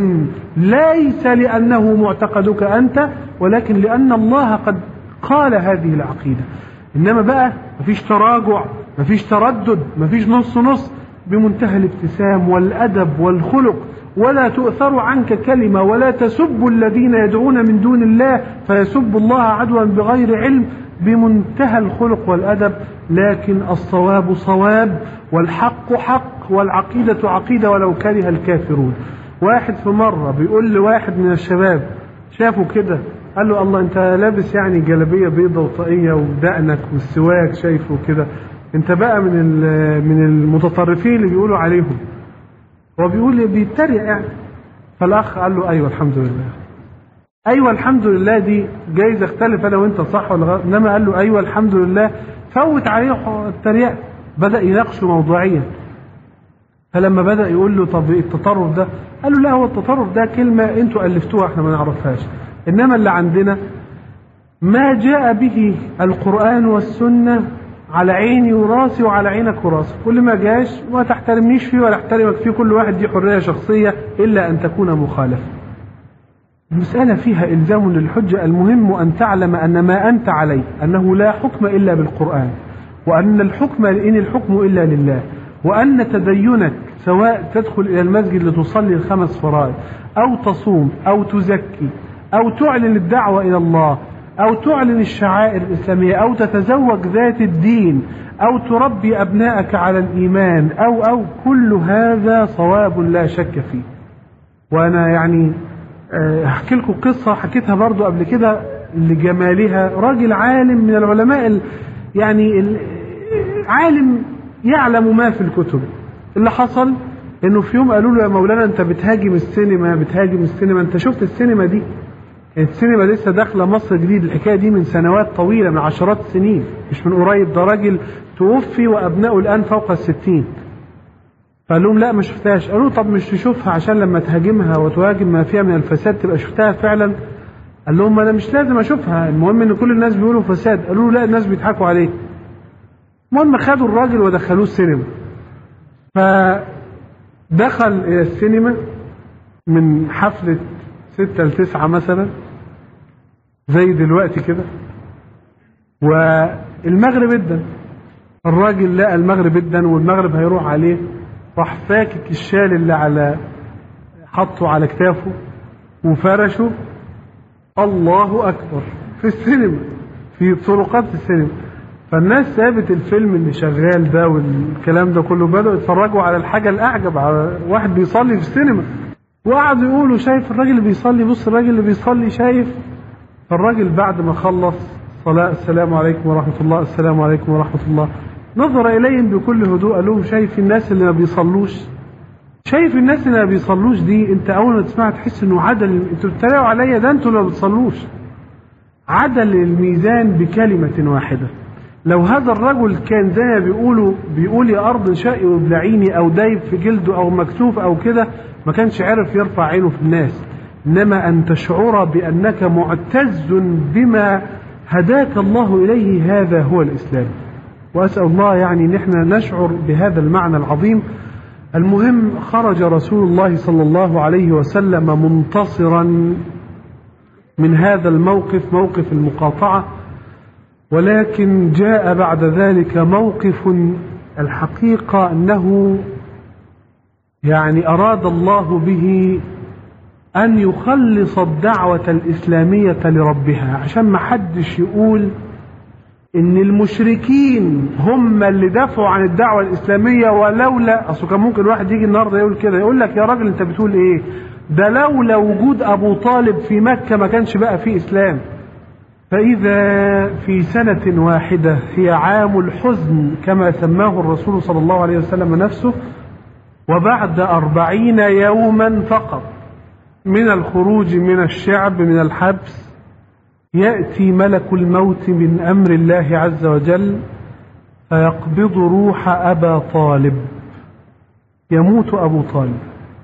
ليس لأنه معتقدك أنت، ولكن لأن الله قد قال هذه العقيدة. إنما بقى مفيش تراجع، مفيش تردد، مفيش نص نص، بمنتهى الابتسام والأدب والخلق، ولا تؤثر عنك كلمة، ولا تسب الذين يدعون من دون الله فيسب الله عدوا بغير علم، بمنتهى الخلق والأدب. لكن الصواب صواب، والحق حق، والعقيدة عقيدة ولو كره الكافرون. واحد في مرة بيقول لواحد من الشباب شافه كده، قال له الله انت لابس يعني جلابية بيضة وطاقية ودقنك والسواك شايفه كده، انت بقى من من المتطرفين اللي بيقولوا عليهم. هو بيقول بيتريق يعني. فالاخ قال له ايوه الحمد لله. ايوه الحمد لله دي جايز اختلف انا وانت صح ولا غلط، انما قال له ايوه الحمد لله، فوت عليه التريق، بدا يناقشه موضوعيا. فلما بدا يقول له طب التطرف ده، قال له لا هو التطرف ده كلمه انتوا الفتوها احنا ما نعرفهاش، انما اللي عندنا ما جاء به القرآن والسنة على عيني وراسي وعلى عينك وراسي، كل ما جاش ما تحترمنيش فيه ولا احترمك فيه، كل واحد دي حرية شخصية إلا أن تكون مخالفة. المسألة فيها إلزام للحجة. المهم أن تعلم أن ما أنت عليه أنه لا حكم إلا بالقرآن، وأن الحكم إن الحكم إلا لله، وأن تدينك سواء تدخل إلى المسجد لتصلي الخمس فرائض أو تصوم أو تزكي أو تعلن الدعوة إلى الله أو تعلن الشعائر الإسلامية أو تتزوج ذات الدين أو تربي أبنائك على الإيمان أو أو كل هذا صواب لا شك فيه. وأنا يعني أحكي لكم قصة حكيتها برضو قبل كده لجمالها. راجل عالم من العلماء ال يعني عالم يعلم ما في الكتب. اللي حصل إنه في يوم قالوا له يا مولانا أنت بتهاجم السينما بتهاجم السينما أنت شفت السينما دي؟ السينما لسه داخله مصر جديد، الحكايه دي من سنوات طويله، من عشرات السنين، مش من قريب. ده راجل توفي وابنائه الان فوق الستين. فقال لهم لا ما شفتهاش. قالوا طب مش تشوفها عشان لما تهاجمها وتهاجم ما فيها من الفساد تبقى شفتها فعلا؟ قال لهم انا مش لازم اشوفها، المهم ان كل الناس بيقولوا فساد. قالوا لا الناس بيضحكوا عليه. المهم خدوا الراجل ودخلوه السينما، فدخل إلى السينما من حفلة ستة لتسعة مثلا زي دلوقتي كده، والمغرب ادن. الراجل لقى المغرب ادن والمغرب هيروح عليه، راح فاكك الشال اللي على حطه على كتافه وفرشه الله أكبر في السينما، في طرقات السينما. فالناس سابت الفيلم اللي شغال ده والكلام ده كله، بدأوا يتفرجوا على الحاجة الأعجب، على واحد بيصلي في السينما، وقعدوا يقولوا شايف الراجل اللي بيصلي، بص الراجل اللي بيصلي شايف. فالراجل بعد ما خلص صلاة السلام عليكم ورحمة الله، السلام عليكم ورحمة الله، نظر إليهم بكل هدوء قال لهم شايف الناس اللي ما بيصلوش، شايف الناس اللي ما بيصلوش دي، انت اول ما تسمعها تحس انه عدل، انتوا بتتريقوا عليا، ده انتوا اللي ما بتصلوش. عدل الميزان بكلمة واحدة. لو هذا الرجل كان زي ما بيقولوا بيقول يا أرض شقي وابلعيني، أو دايب في جلده أو مكتوف أو كده، ما كانش عارف يرفع عينه في الناس. إنما أن تشعر بأنك معتز بما هداك الله إليه، هذا هو الإسلام. وأسأل الله يعني أن احنا نشعر بهذا المعنى العظيم. المهم، خرج رسول الله صلى الله عليه وسلم منتصرا من هذا الموقف، موقف المقاطعة. ولكن جاء بعد ذلك موقف الحقيقة أنه يعني أراد الله به أن يخلص الدعوة الإسلامية لربها، عشان ما حدش يقول إن المشركين هم اللي دافعوا عن الدعوة الإسلامية. ولولا، أصل كان ممكن واحد يجي النهارده يقول كده، يقول لك يا راجل أنت بتقول إيه؟ ده لولا وجود أبو طالب في مكة ما كانش بقى فيه إسلام. فإذا في سنة واحدة هي عام الحزن كما سماه الرسول صلى الله عليه وسلم نفسه، وبعد أربعين يوما فقط من الخروج من الشعب من الحبس، يأتي ملك الموت من أمر الله عز وجل فيقبض روح أبا طالب، يموت أبو طالب.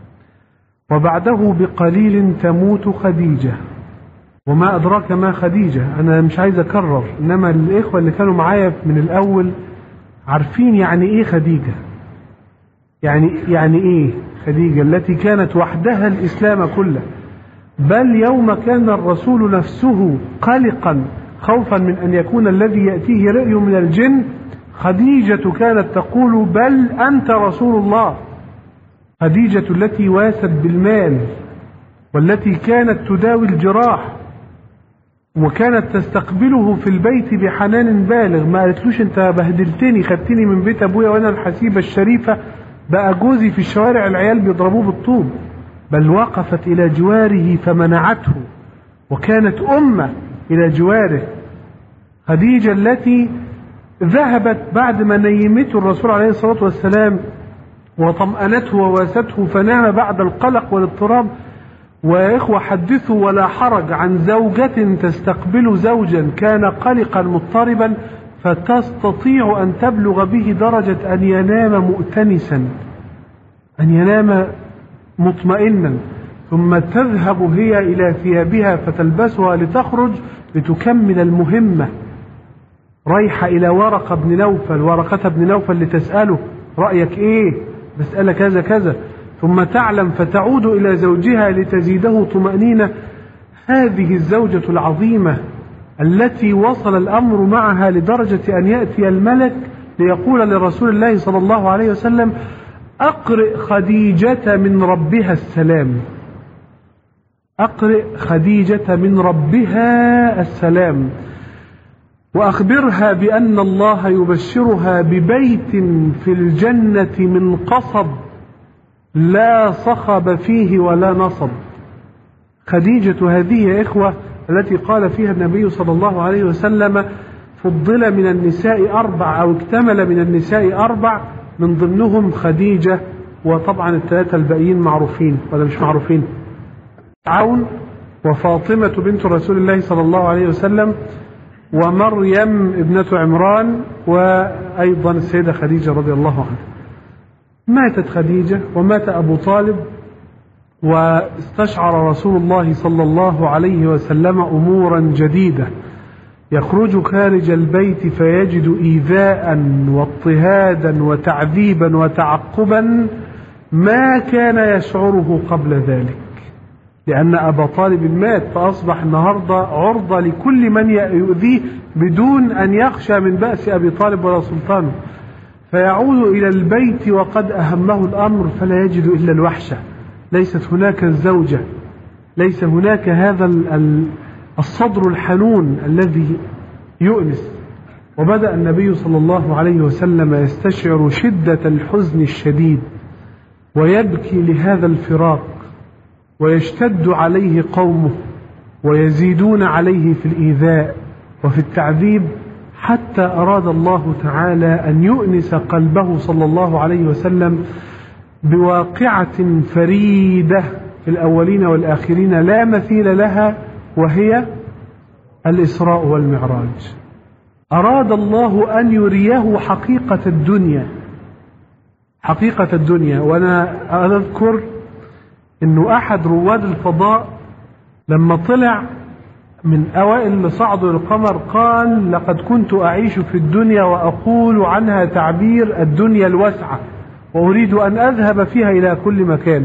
وبعده بقليل تموت خديجة. وما أدراك ما خديجة، أنا مش عايز أكرر، إنما الإخوة اللي كانوا معايا من الأول عارفين يعني إيه خديجة، يعني يعني إيه خديجة التي كانت وحدها الإسلام كله. بل يوم كان الرسول نفسه قلقا خوفا من أن يكون الذي يأتيه رأي من الجن، خديجة كانت تقول بل أنت رسول الله. خديجة التي واست بالمال، والتي كانت تداوي الجراح، وكانت تستقبله في البيت بحنان بالغ. ما قالتلوش انت بهدلتني، خدتني من بيت ابويا وانا الحسيبة الشريفة، بقى جوزي في الشوارع العيال بيضربوه بالطوب. بل وقفت الى جواره فمنعته، وكانت امة الى جواره. خديجة التي ذهبت بعد ما نيمته الرسول عليه الصلاة والسلام وطمأنته وواسته، فنام بعد القلق والاضطراب. ويا إخوة حدثوا ولا حرج عن زوجة تستقبل زوجا كان قلقا مضطربا، فتستطيع أن تبلغ به درجة أن ينام مؤتنسا، أن ينام مطمئنا، ثم تذهب هي إلى ثيابها فتلبسها لتخرج لتكمل المهمة. رايحة إلى ورقة بن نوفل، ورقة بن نوفل لتسأله رأيك إيه؟ مسألة كذا كذا، ثم تعلم فتعود إلى زوجها لتزيده طمأنينة. هذه الزوجة العظيمة التي وصل الأمر معها لدرجة أن يأتي الملك ليقول لرسول الله صلى الله عليه وسلم أقرئ خديجة من ربها السلام، أقرئ خديجة من ربها السلام، وأخبرها بأن الله يبشرها ببيت في الجنة من قصب لا صخب فيه ولا نصب. خديجة هذه يا إخوة التي قال فيها النبي صلى الله عليه وسلم فضل من النساء أربع، أو اكتمل من النساء أربع، من ضمنهم خديجة. وطبعا الثلاثة الباقيين معروفين ولا مش معروفين؟ عون، وفاطمة بنت رسول الله صلى الله عليه وسلم، ومريم ابنة عمران، وأيضا السيدة خديجة رضي الله عنها. ماتت خديجة ومات أبو طالب، واستشعر رسول الله صلى الله عليه وسلم أمورا جديدة. يخرج خارج البيت فيجد إيذاء واضطهادا وتعذيبا وتعقبا ما كان يشعره قبل ذلك، لأن أبا طالب مات، فأصبح النهاردة عرضة لكل من يؤذيه بدون أن يخشى من بأس أبي طالب ولا سلطانه. فيعود إلى البيت وقد أهمه الأمر فلا يجد إلا الوحشة، ليست هناك الزوجة، ليس هناك هذا الصدر الحنون الذي يؤنس. وبدأ النبي صلى الله عليه وسلم يستشعر شدة الحزن الشديد ويبكي لهذا الفراق، ويشتد عليه قومه ويزيدون عليه في الإيذاء وفي التعذيب، حتى أراد الله تعالى أن يؤنس قلبه صلى الله عليه وسلم بواقعة فريدة في الأولين والآخرين لا مثيل لها، وهي الإسراء والمعراج. أراد الله أن يريه حقيقة الدنيا، حقيقة الدنيا. وأنا أذكر أنه أحد رواد الفضاء لما طلع من أوائل اللي صعدوا القمر قال: لقد كنت أعيش في الدنيا وأقول عنها تعبير الدنيا الواسعة، وأريد أن أذهب فيها إلى كل مكان.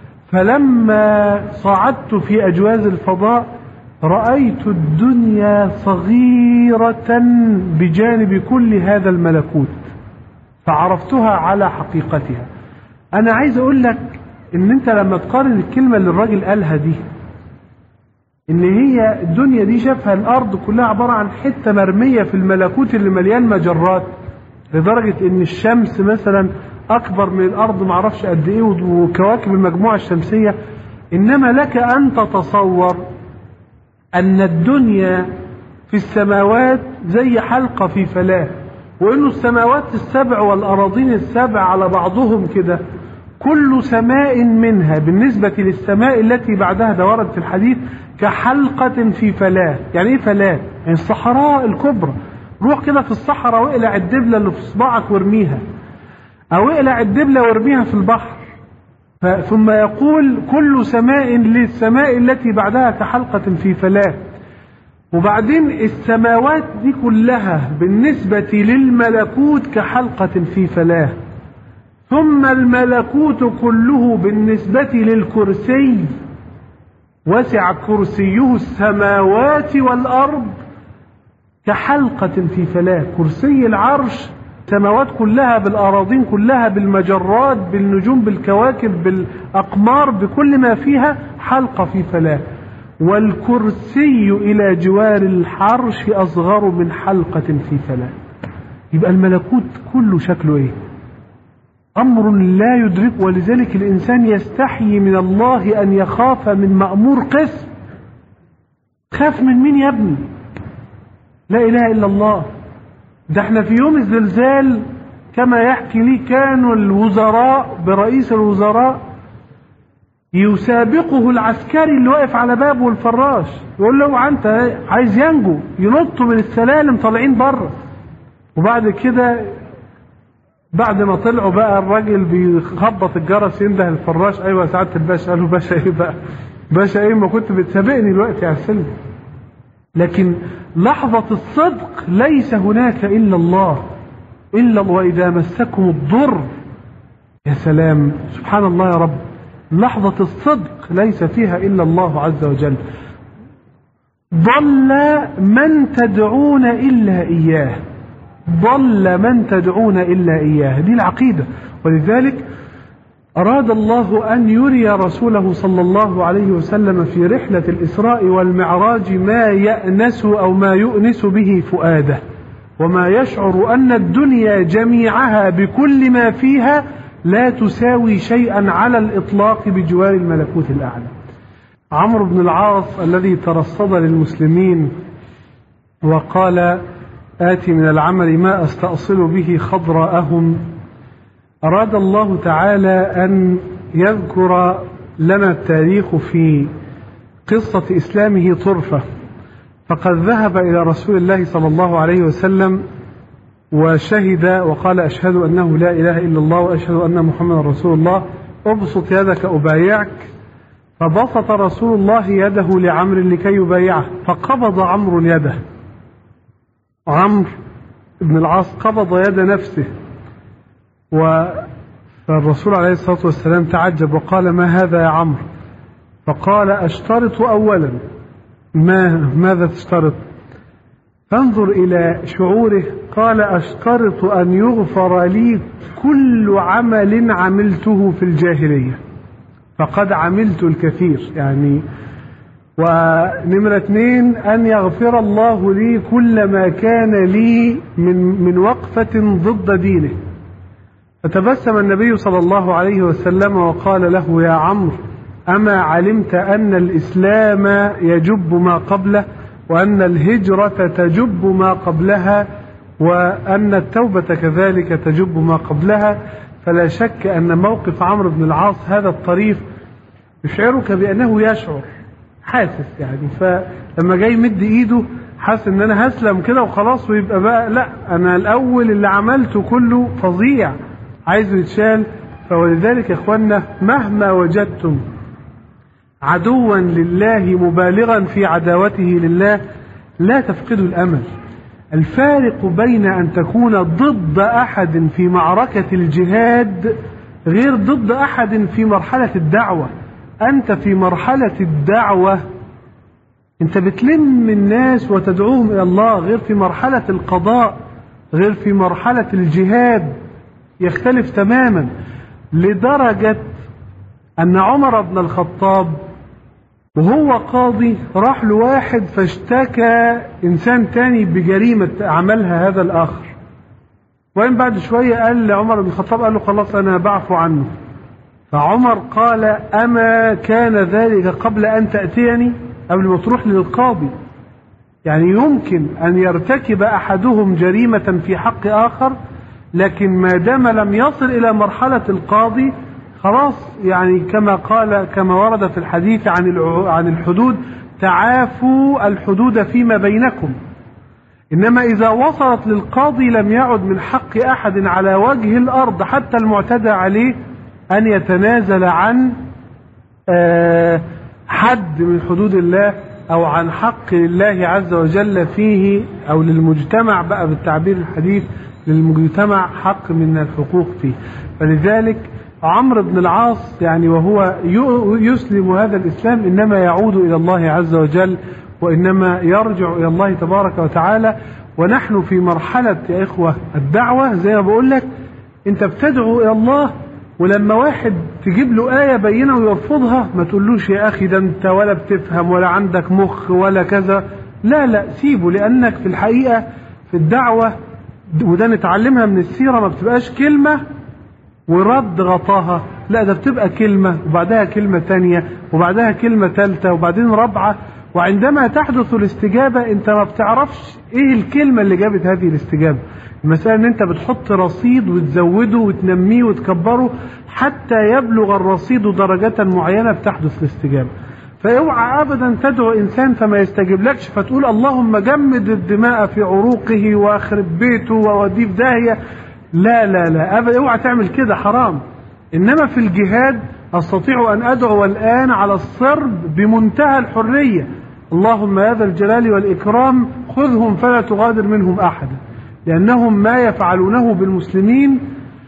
فلما صعدت في أجواز الفضاء رأيت الدنيا صغيرة بجانب كل هذا الملكوت، فعرفتها على حقيقتها. أنا عايز أقول لك إن أنت لما تقارن الكلمة اللي الراجل قالها دي، إن هي الدنيا دي شافها الأرض كلها عبارة عن حتة مرمية في الملكوت اللي مليان مجرات، لدرجة إن الشمس مثلا أكبر من الأرض معرفش قد إيه، وكواكب المجموعة الشمسية. إنما لك أن تتصور أن الدنيا في السماوات زي حلقة في فلاة، وإنه السماوات السبع والأراضين السبع على بعضهم كده، كل سماء منها بالنسبة للسماء التي بعدها، ده ورد في الحديث، كحلقة في فلاة. يعني إيه فلاة؟ يعني الصحراء الكبرى. روح كده في الصحراء واقلع الدبلة اللي في صباعك وارميها، أو اقلع الدبلة وارميها في البحر. ثم يقول كل سماء للسماء التي بعدها كحلقة في فلاة. وبعدين السماوات دي كلها بالنسبة للملكوت كحلقة في فلاة. ثم الملكوت كله بالنسبة للكرسي وسع كرسيه السماوات والأرض كحلقة في فلاة. كرسي العرش السماوات كلها بالأراضين كلها بالمجرات بالنجوم بالكواكب بالأقمار بكل ما فيها حلقة في فلاة. والكرسي إلى جوار الحرش أصغر من حلقة في فلاة. يبقى الملكوت كله شكله إيه؟ أمر لا يدرك. ولذلك الإنسان يستحيي من الله أن يخاف من مأمور قسم. خاف من مين يا ابني؟ لا إله إلا الله. ده احنا في يوم الزلزال كما يحكي لي كانوا الوزراء برئيس الوزراء يسابقه العسكري اللي واقف على بابه الفراش، يقول له انت عايز ينجو، ينطوا من السلالم طالعين بره. وبعد كده بعد ما طلعوا بقى الراجل بيخبط الجرس ينده الفراش: ايوه يا سعاده الباشا. قال له: باشا ايه بقى؟ باشا ايه؟ ما كنت بتسابقني دلوقتي على السلم. لكن لحظة الصدق ليس هناك إلا الله، إلا وإذا مسكم الضر. يا سلام، سبحان الله يا رب. لحظة الصدق ليس فيها إلا الله عز وجل. ضل من تدعون إلا إياه، ضل من تدعون إلا إياه. دي العقيدة. ولذلك أراد الله أن يري رسوله صلى الله عليه وسلم في رحلة الإسراء والمعراج ما يأنس أو ما يؤنس به فؤاده، وما يشعر أن الدنيا جميعها بكل ما فيها لا تساوي شيئا على الإطلاق بجوار الملكوت الأعلى. عمرو بن العاص الذي ترصد للمسلمين وقال: آتي من العمل ما أستأصل به خضراءهم، أراد الله تعالى أن يذكر لنا التاريخ في قصة إسلامه طرفة. فقد ذهب إلى رسول الله صلى الله عليه وسلم وشهد وقال: أشهد أنه لا إله إلا الله وأشهد أن محمد رسول الله، أبسط يدك أبايعك. فبسط رسول الله يده لعمرو لكي يبايعه، فقبض عمرو يده عمرو بن العاص قبض يد نفسه، فالرسول عليه الصلاة والسلام تعجب وقال: ما هذا يا عمرو؟ فقال: أشترط أولا. ما ماذا تشترط؟ فانظر إلى شعوره، قال: أشترط أن يغفر لي كل عمل عملته في الجاهلية فقد عملت الكثير، يعني ونمرة اثنين أن يغفر الله لي كل ما كان لي من من وقفة ضد دينه. فتبسم النبي صلى الله عليه وسلم وقال له: يا عمرو، أما علمت أن الإسلام يجب ما قبله، وأن الهجرة تجب ما قبلها، وأن التوبة كذلك تجب ما قبلها؟ فلا شك أن موقف عمرو بن العاص هذا الطريف يشعرك بأنه يشعر حاسس، يعني فلما جاي مد إيده حاسس أن أنا هسلم كده وخلاص ويبقى بقى، لا، أنا الأول اللي عملته كله فظيع عايزه يتشال. فولذلك يا إخوانا، مهما وجدتم عدوا لله مبالغا في عداوته لله لا تفقدوا الأمل. الفارق بين أن تكون ضد أحد في معركة الجهاد غير ضد أحد في مرحلة الدعوة. أنت في مرحلة الدعوة أنت بتلم الناس وتدعوهم إلى الله، غير في مرحلة القضاء، غير في مرحلة الجهاد، يختلف تماما. لدرجة أن عمر بن الخطاب وهو قاضي راح لواحد فاشتكى إنسان تاني بجريمة عملها هذا الآخر، وإن بعد شوية قال لعمر بن الخطاب، قال له: خلاص أنا بعفو عنه. فعمر قال: أما كان ذلك قبل أن تأتيني؟ قبل ما تروح للقاضي. يعني يمكن أن يرتكب أحدهم جريمة في حق آخر، لكن ما دام لم يصل إلى مرحلة القاضي خلاص، يعني كما قال كما ورد في الحديث عن عن الحدود: تعافوا الحدود فيما بينكم. إنما إذا وصلت للقاضي لم يعد من حق أحد على وجه الأرض حتى المعتدى عليه أن يتنازل عن حد من حدود الله أو عن حق لله عز وجل فيه، أو للمجتمع بقى بالتعبير الحديث، للمجتمع حق من الحقوق فيه. فلذلك عمرو بن العاص يعني وهو يسلم هذا الإسلام إنما يعود إلى الله عز وجل، وإنما يرجع إلى الله تبارك وتعالى. ونحن في مرحلة يا إخوة الدعوة، زي ما بقول لك، أنت بتدعو إلى الله، ولما واحد تجيب له آية بينة ويرفضها ما تقولوش: يا أخي ده أنت ولا بتفهم ولا عندك مخ ولا كذا. لا لا، سيبه، لأنك في الحقيقة في الدعوة، وده نتعلمها من السيرة، ما بتبقاش كلمة ورد غطاها، لا، ده بتبقى كلمة وبعدها كلمة تانية وبعدها كلمة تالتة وبعدين رابعة. وعندما تحدث الاستجابة انت ما بتعرفش ايه الكلمة اللي جابت هذه الاستجابة. المسألة ان انت بتحط رصيد وتزوده وتنميه وتكبره حتى يبلغ الرصيد درجة معينة بتحدث الاستجابة. فاوعى ابدا تدعو انسان فما يستجيب لكش فتقول: اللهم جمد الدماء في عروقه واخرب بيته ووديه في داهية. لا لا لا ابدا، اوعى تعمل كده، حرام. انما في الجهاد استطيع ان ادعو الان على الصرب بمنتهى الحرية: اللهم يا ذا الجلال والإكرام خذهم فلا تغادر منهم أحدا، لأنهم ما يفعلونه بالمسلمين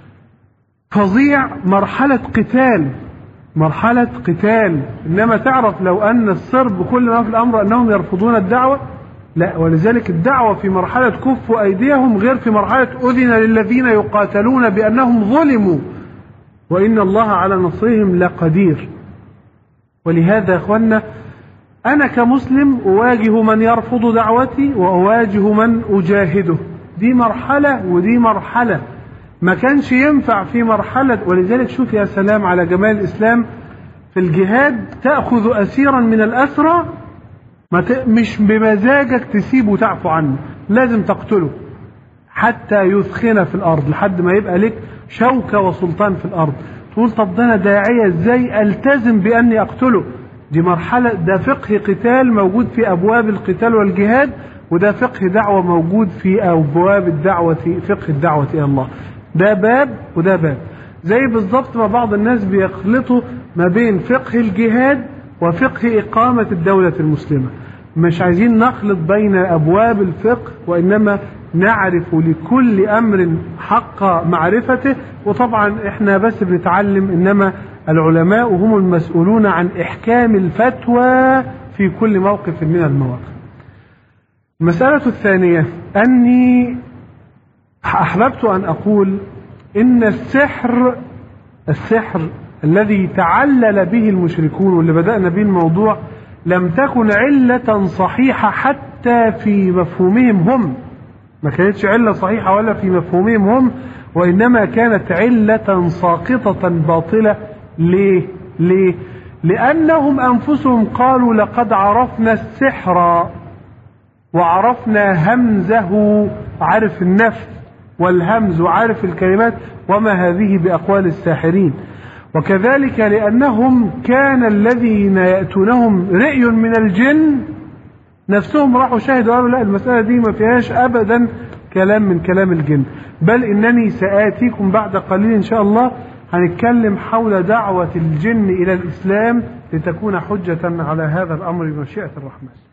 فظيع. مرحلة قتال، مرحلة قتال. إنما تعرف لو أن الصرب كل ما في الأمر أنهم يرفضون الدعوة، لا. ولذلك الدعوة في مرحلة كفوا أيديهم غير في مرحلة أذن للذين يقاتلون بأنهم ظلموا وإن الله على نصرهم لقدير. ولهذا يا أخوانا، أنا كمسلم أواجه من يرفض دعوتي وأواجه من أجاهده. دي مرحلة ودي مرحلة، ما كانش ينفع في مرحلة. ولذلك شوف يا سلام على جمال الإسلام في الجهاد، تأخذ أسيرا من الأسرى ما ت... مش بمزاجك تسيبه وتعفو عنه، لازم تقتله حتى يثخن في الأرض، لحد ما يبقى لك شوكة وسلطان في الأرض. تقول: طب ده أنا داعية إزاي ألتزم بأني أقتله؟ دي مرحلة، ده فقه قتال موجود في أبواب القتال والجهاد، وده فقه دعوة موجود في أبواب الدعوة، فقه الدعوة إلى الله. ده باب وده باب، زي بالضبط ما بعض الناس بيخلطوا ما بين فقه الجهاد وفقه إقامة الدولة المسلمة. مش عايزين نخلط بين أبواب الفقه، وإنما نعرف لكل أمر حق معرفته. وطبعا احنا بس بنتعلم، إنما العلماء هم المسؤولون عن إحكام الفتوى في كل موقف من المواقف. المسألة الثانية أني أحببت أن أقول إن السحر السحر الذي تعلل به المشركون واللي بدأنا به الموضوع لم تكن علة صحيحة حتى في مفهومهم هم، ما كانتش علة صحيحة ولا في مفهومهم هم، وإنما كانت علة ساقطة باطلة. ليه؟ ليه؟ لأنهم أنفسهم قالوا لقد عرفنا السحر وعرفنا همزه، عارف النفس والهمز وعارف الكلمات، وما هذه بأقوال الساحرين. وكذلك لأنهم كان الذين يأتونهم رئي من الجن نفسهم راحوا شاهدوا قالوا لا، المسألة دي ما فيهاش أبدا كلام من كلام الجن. بل إنني سآتيكم بعد قليل إن شاء الله هنتكلم حول دعوة الجن إلى الإسلام لتكون حجة على هذا الأمر بمشيئة الرحمن.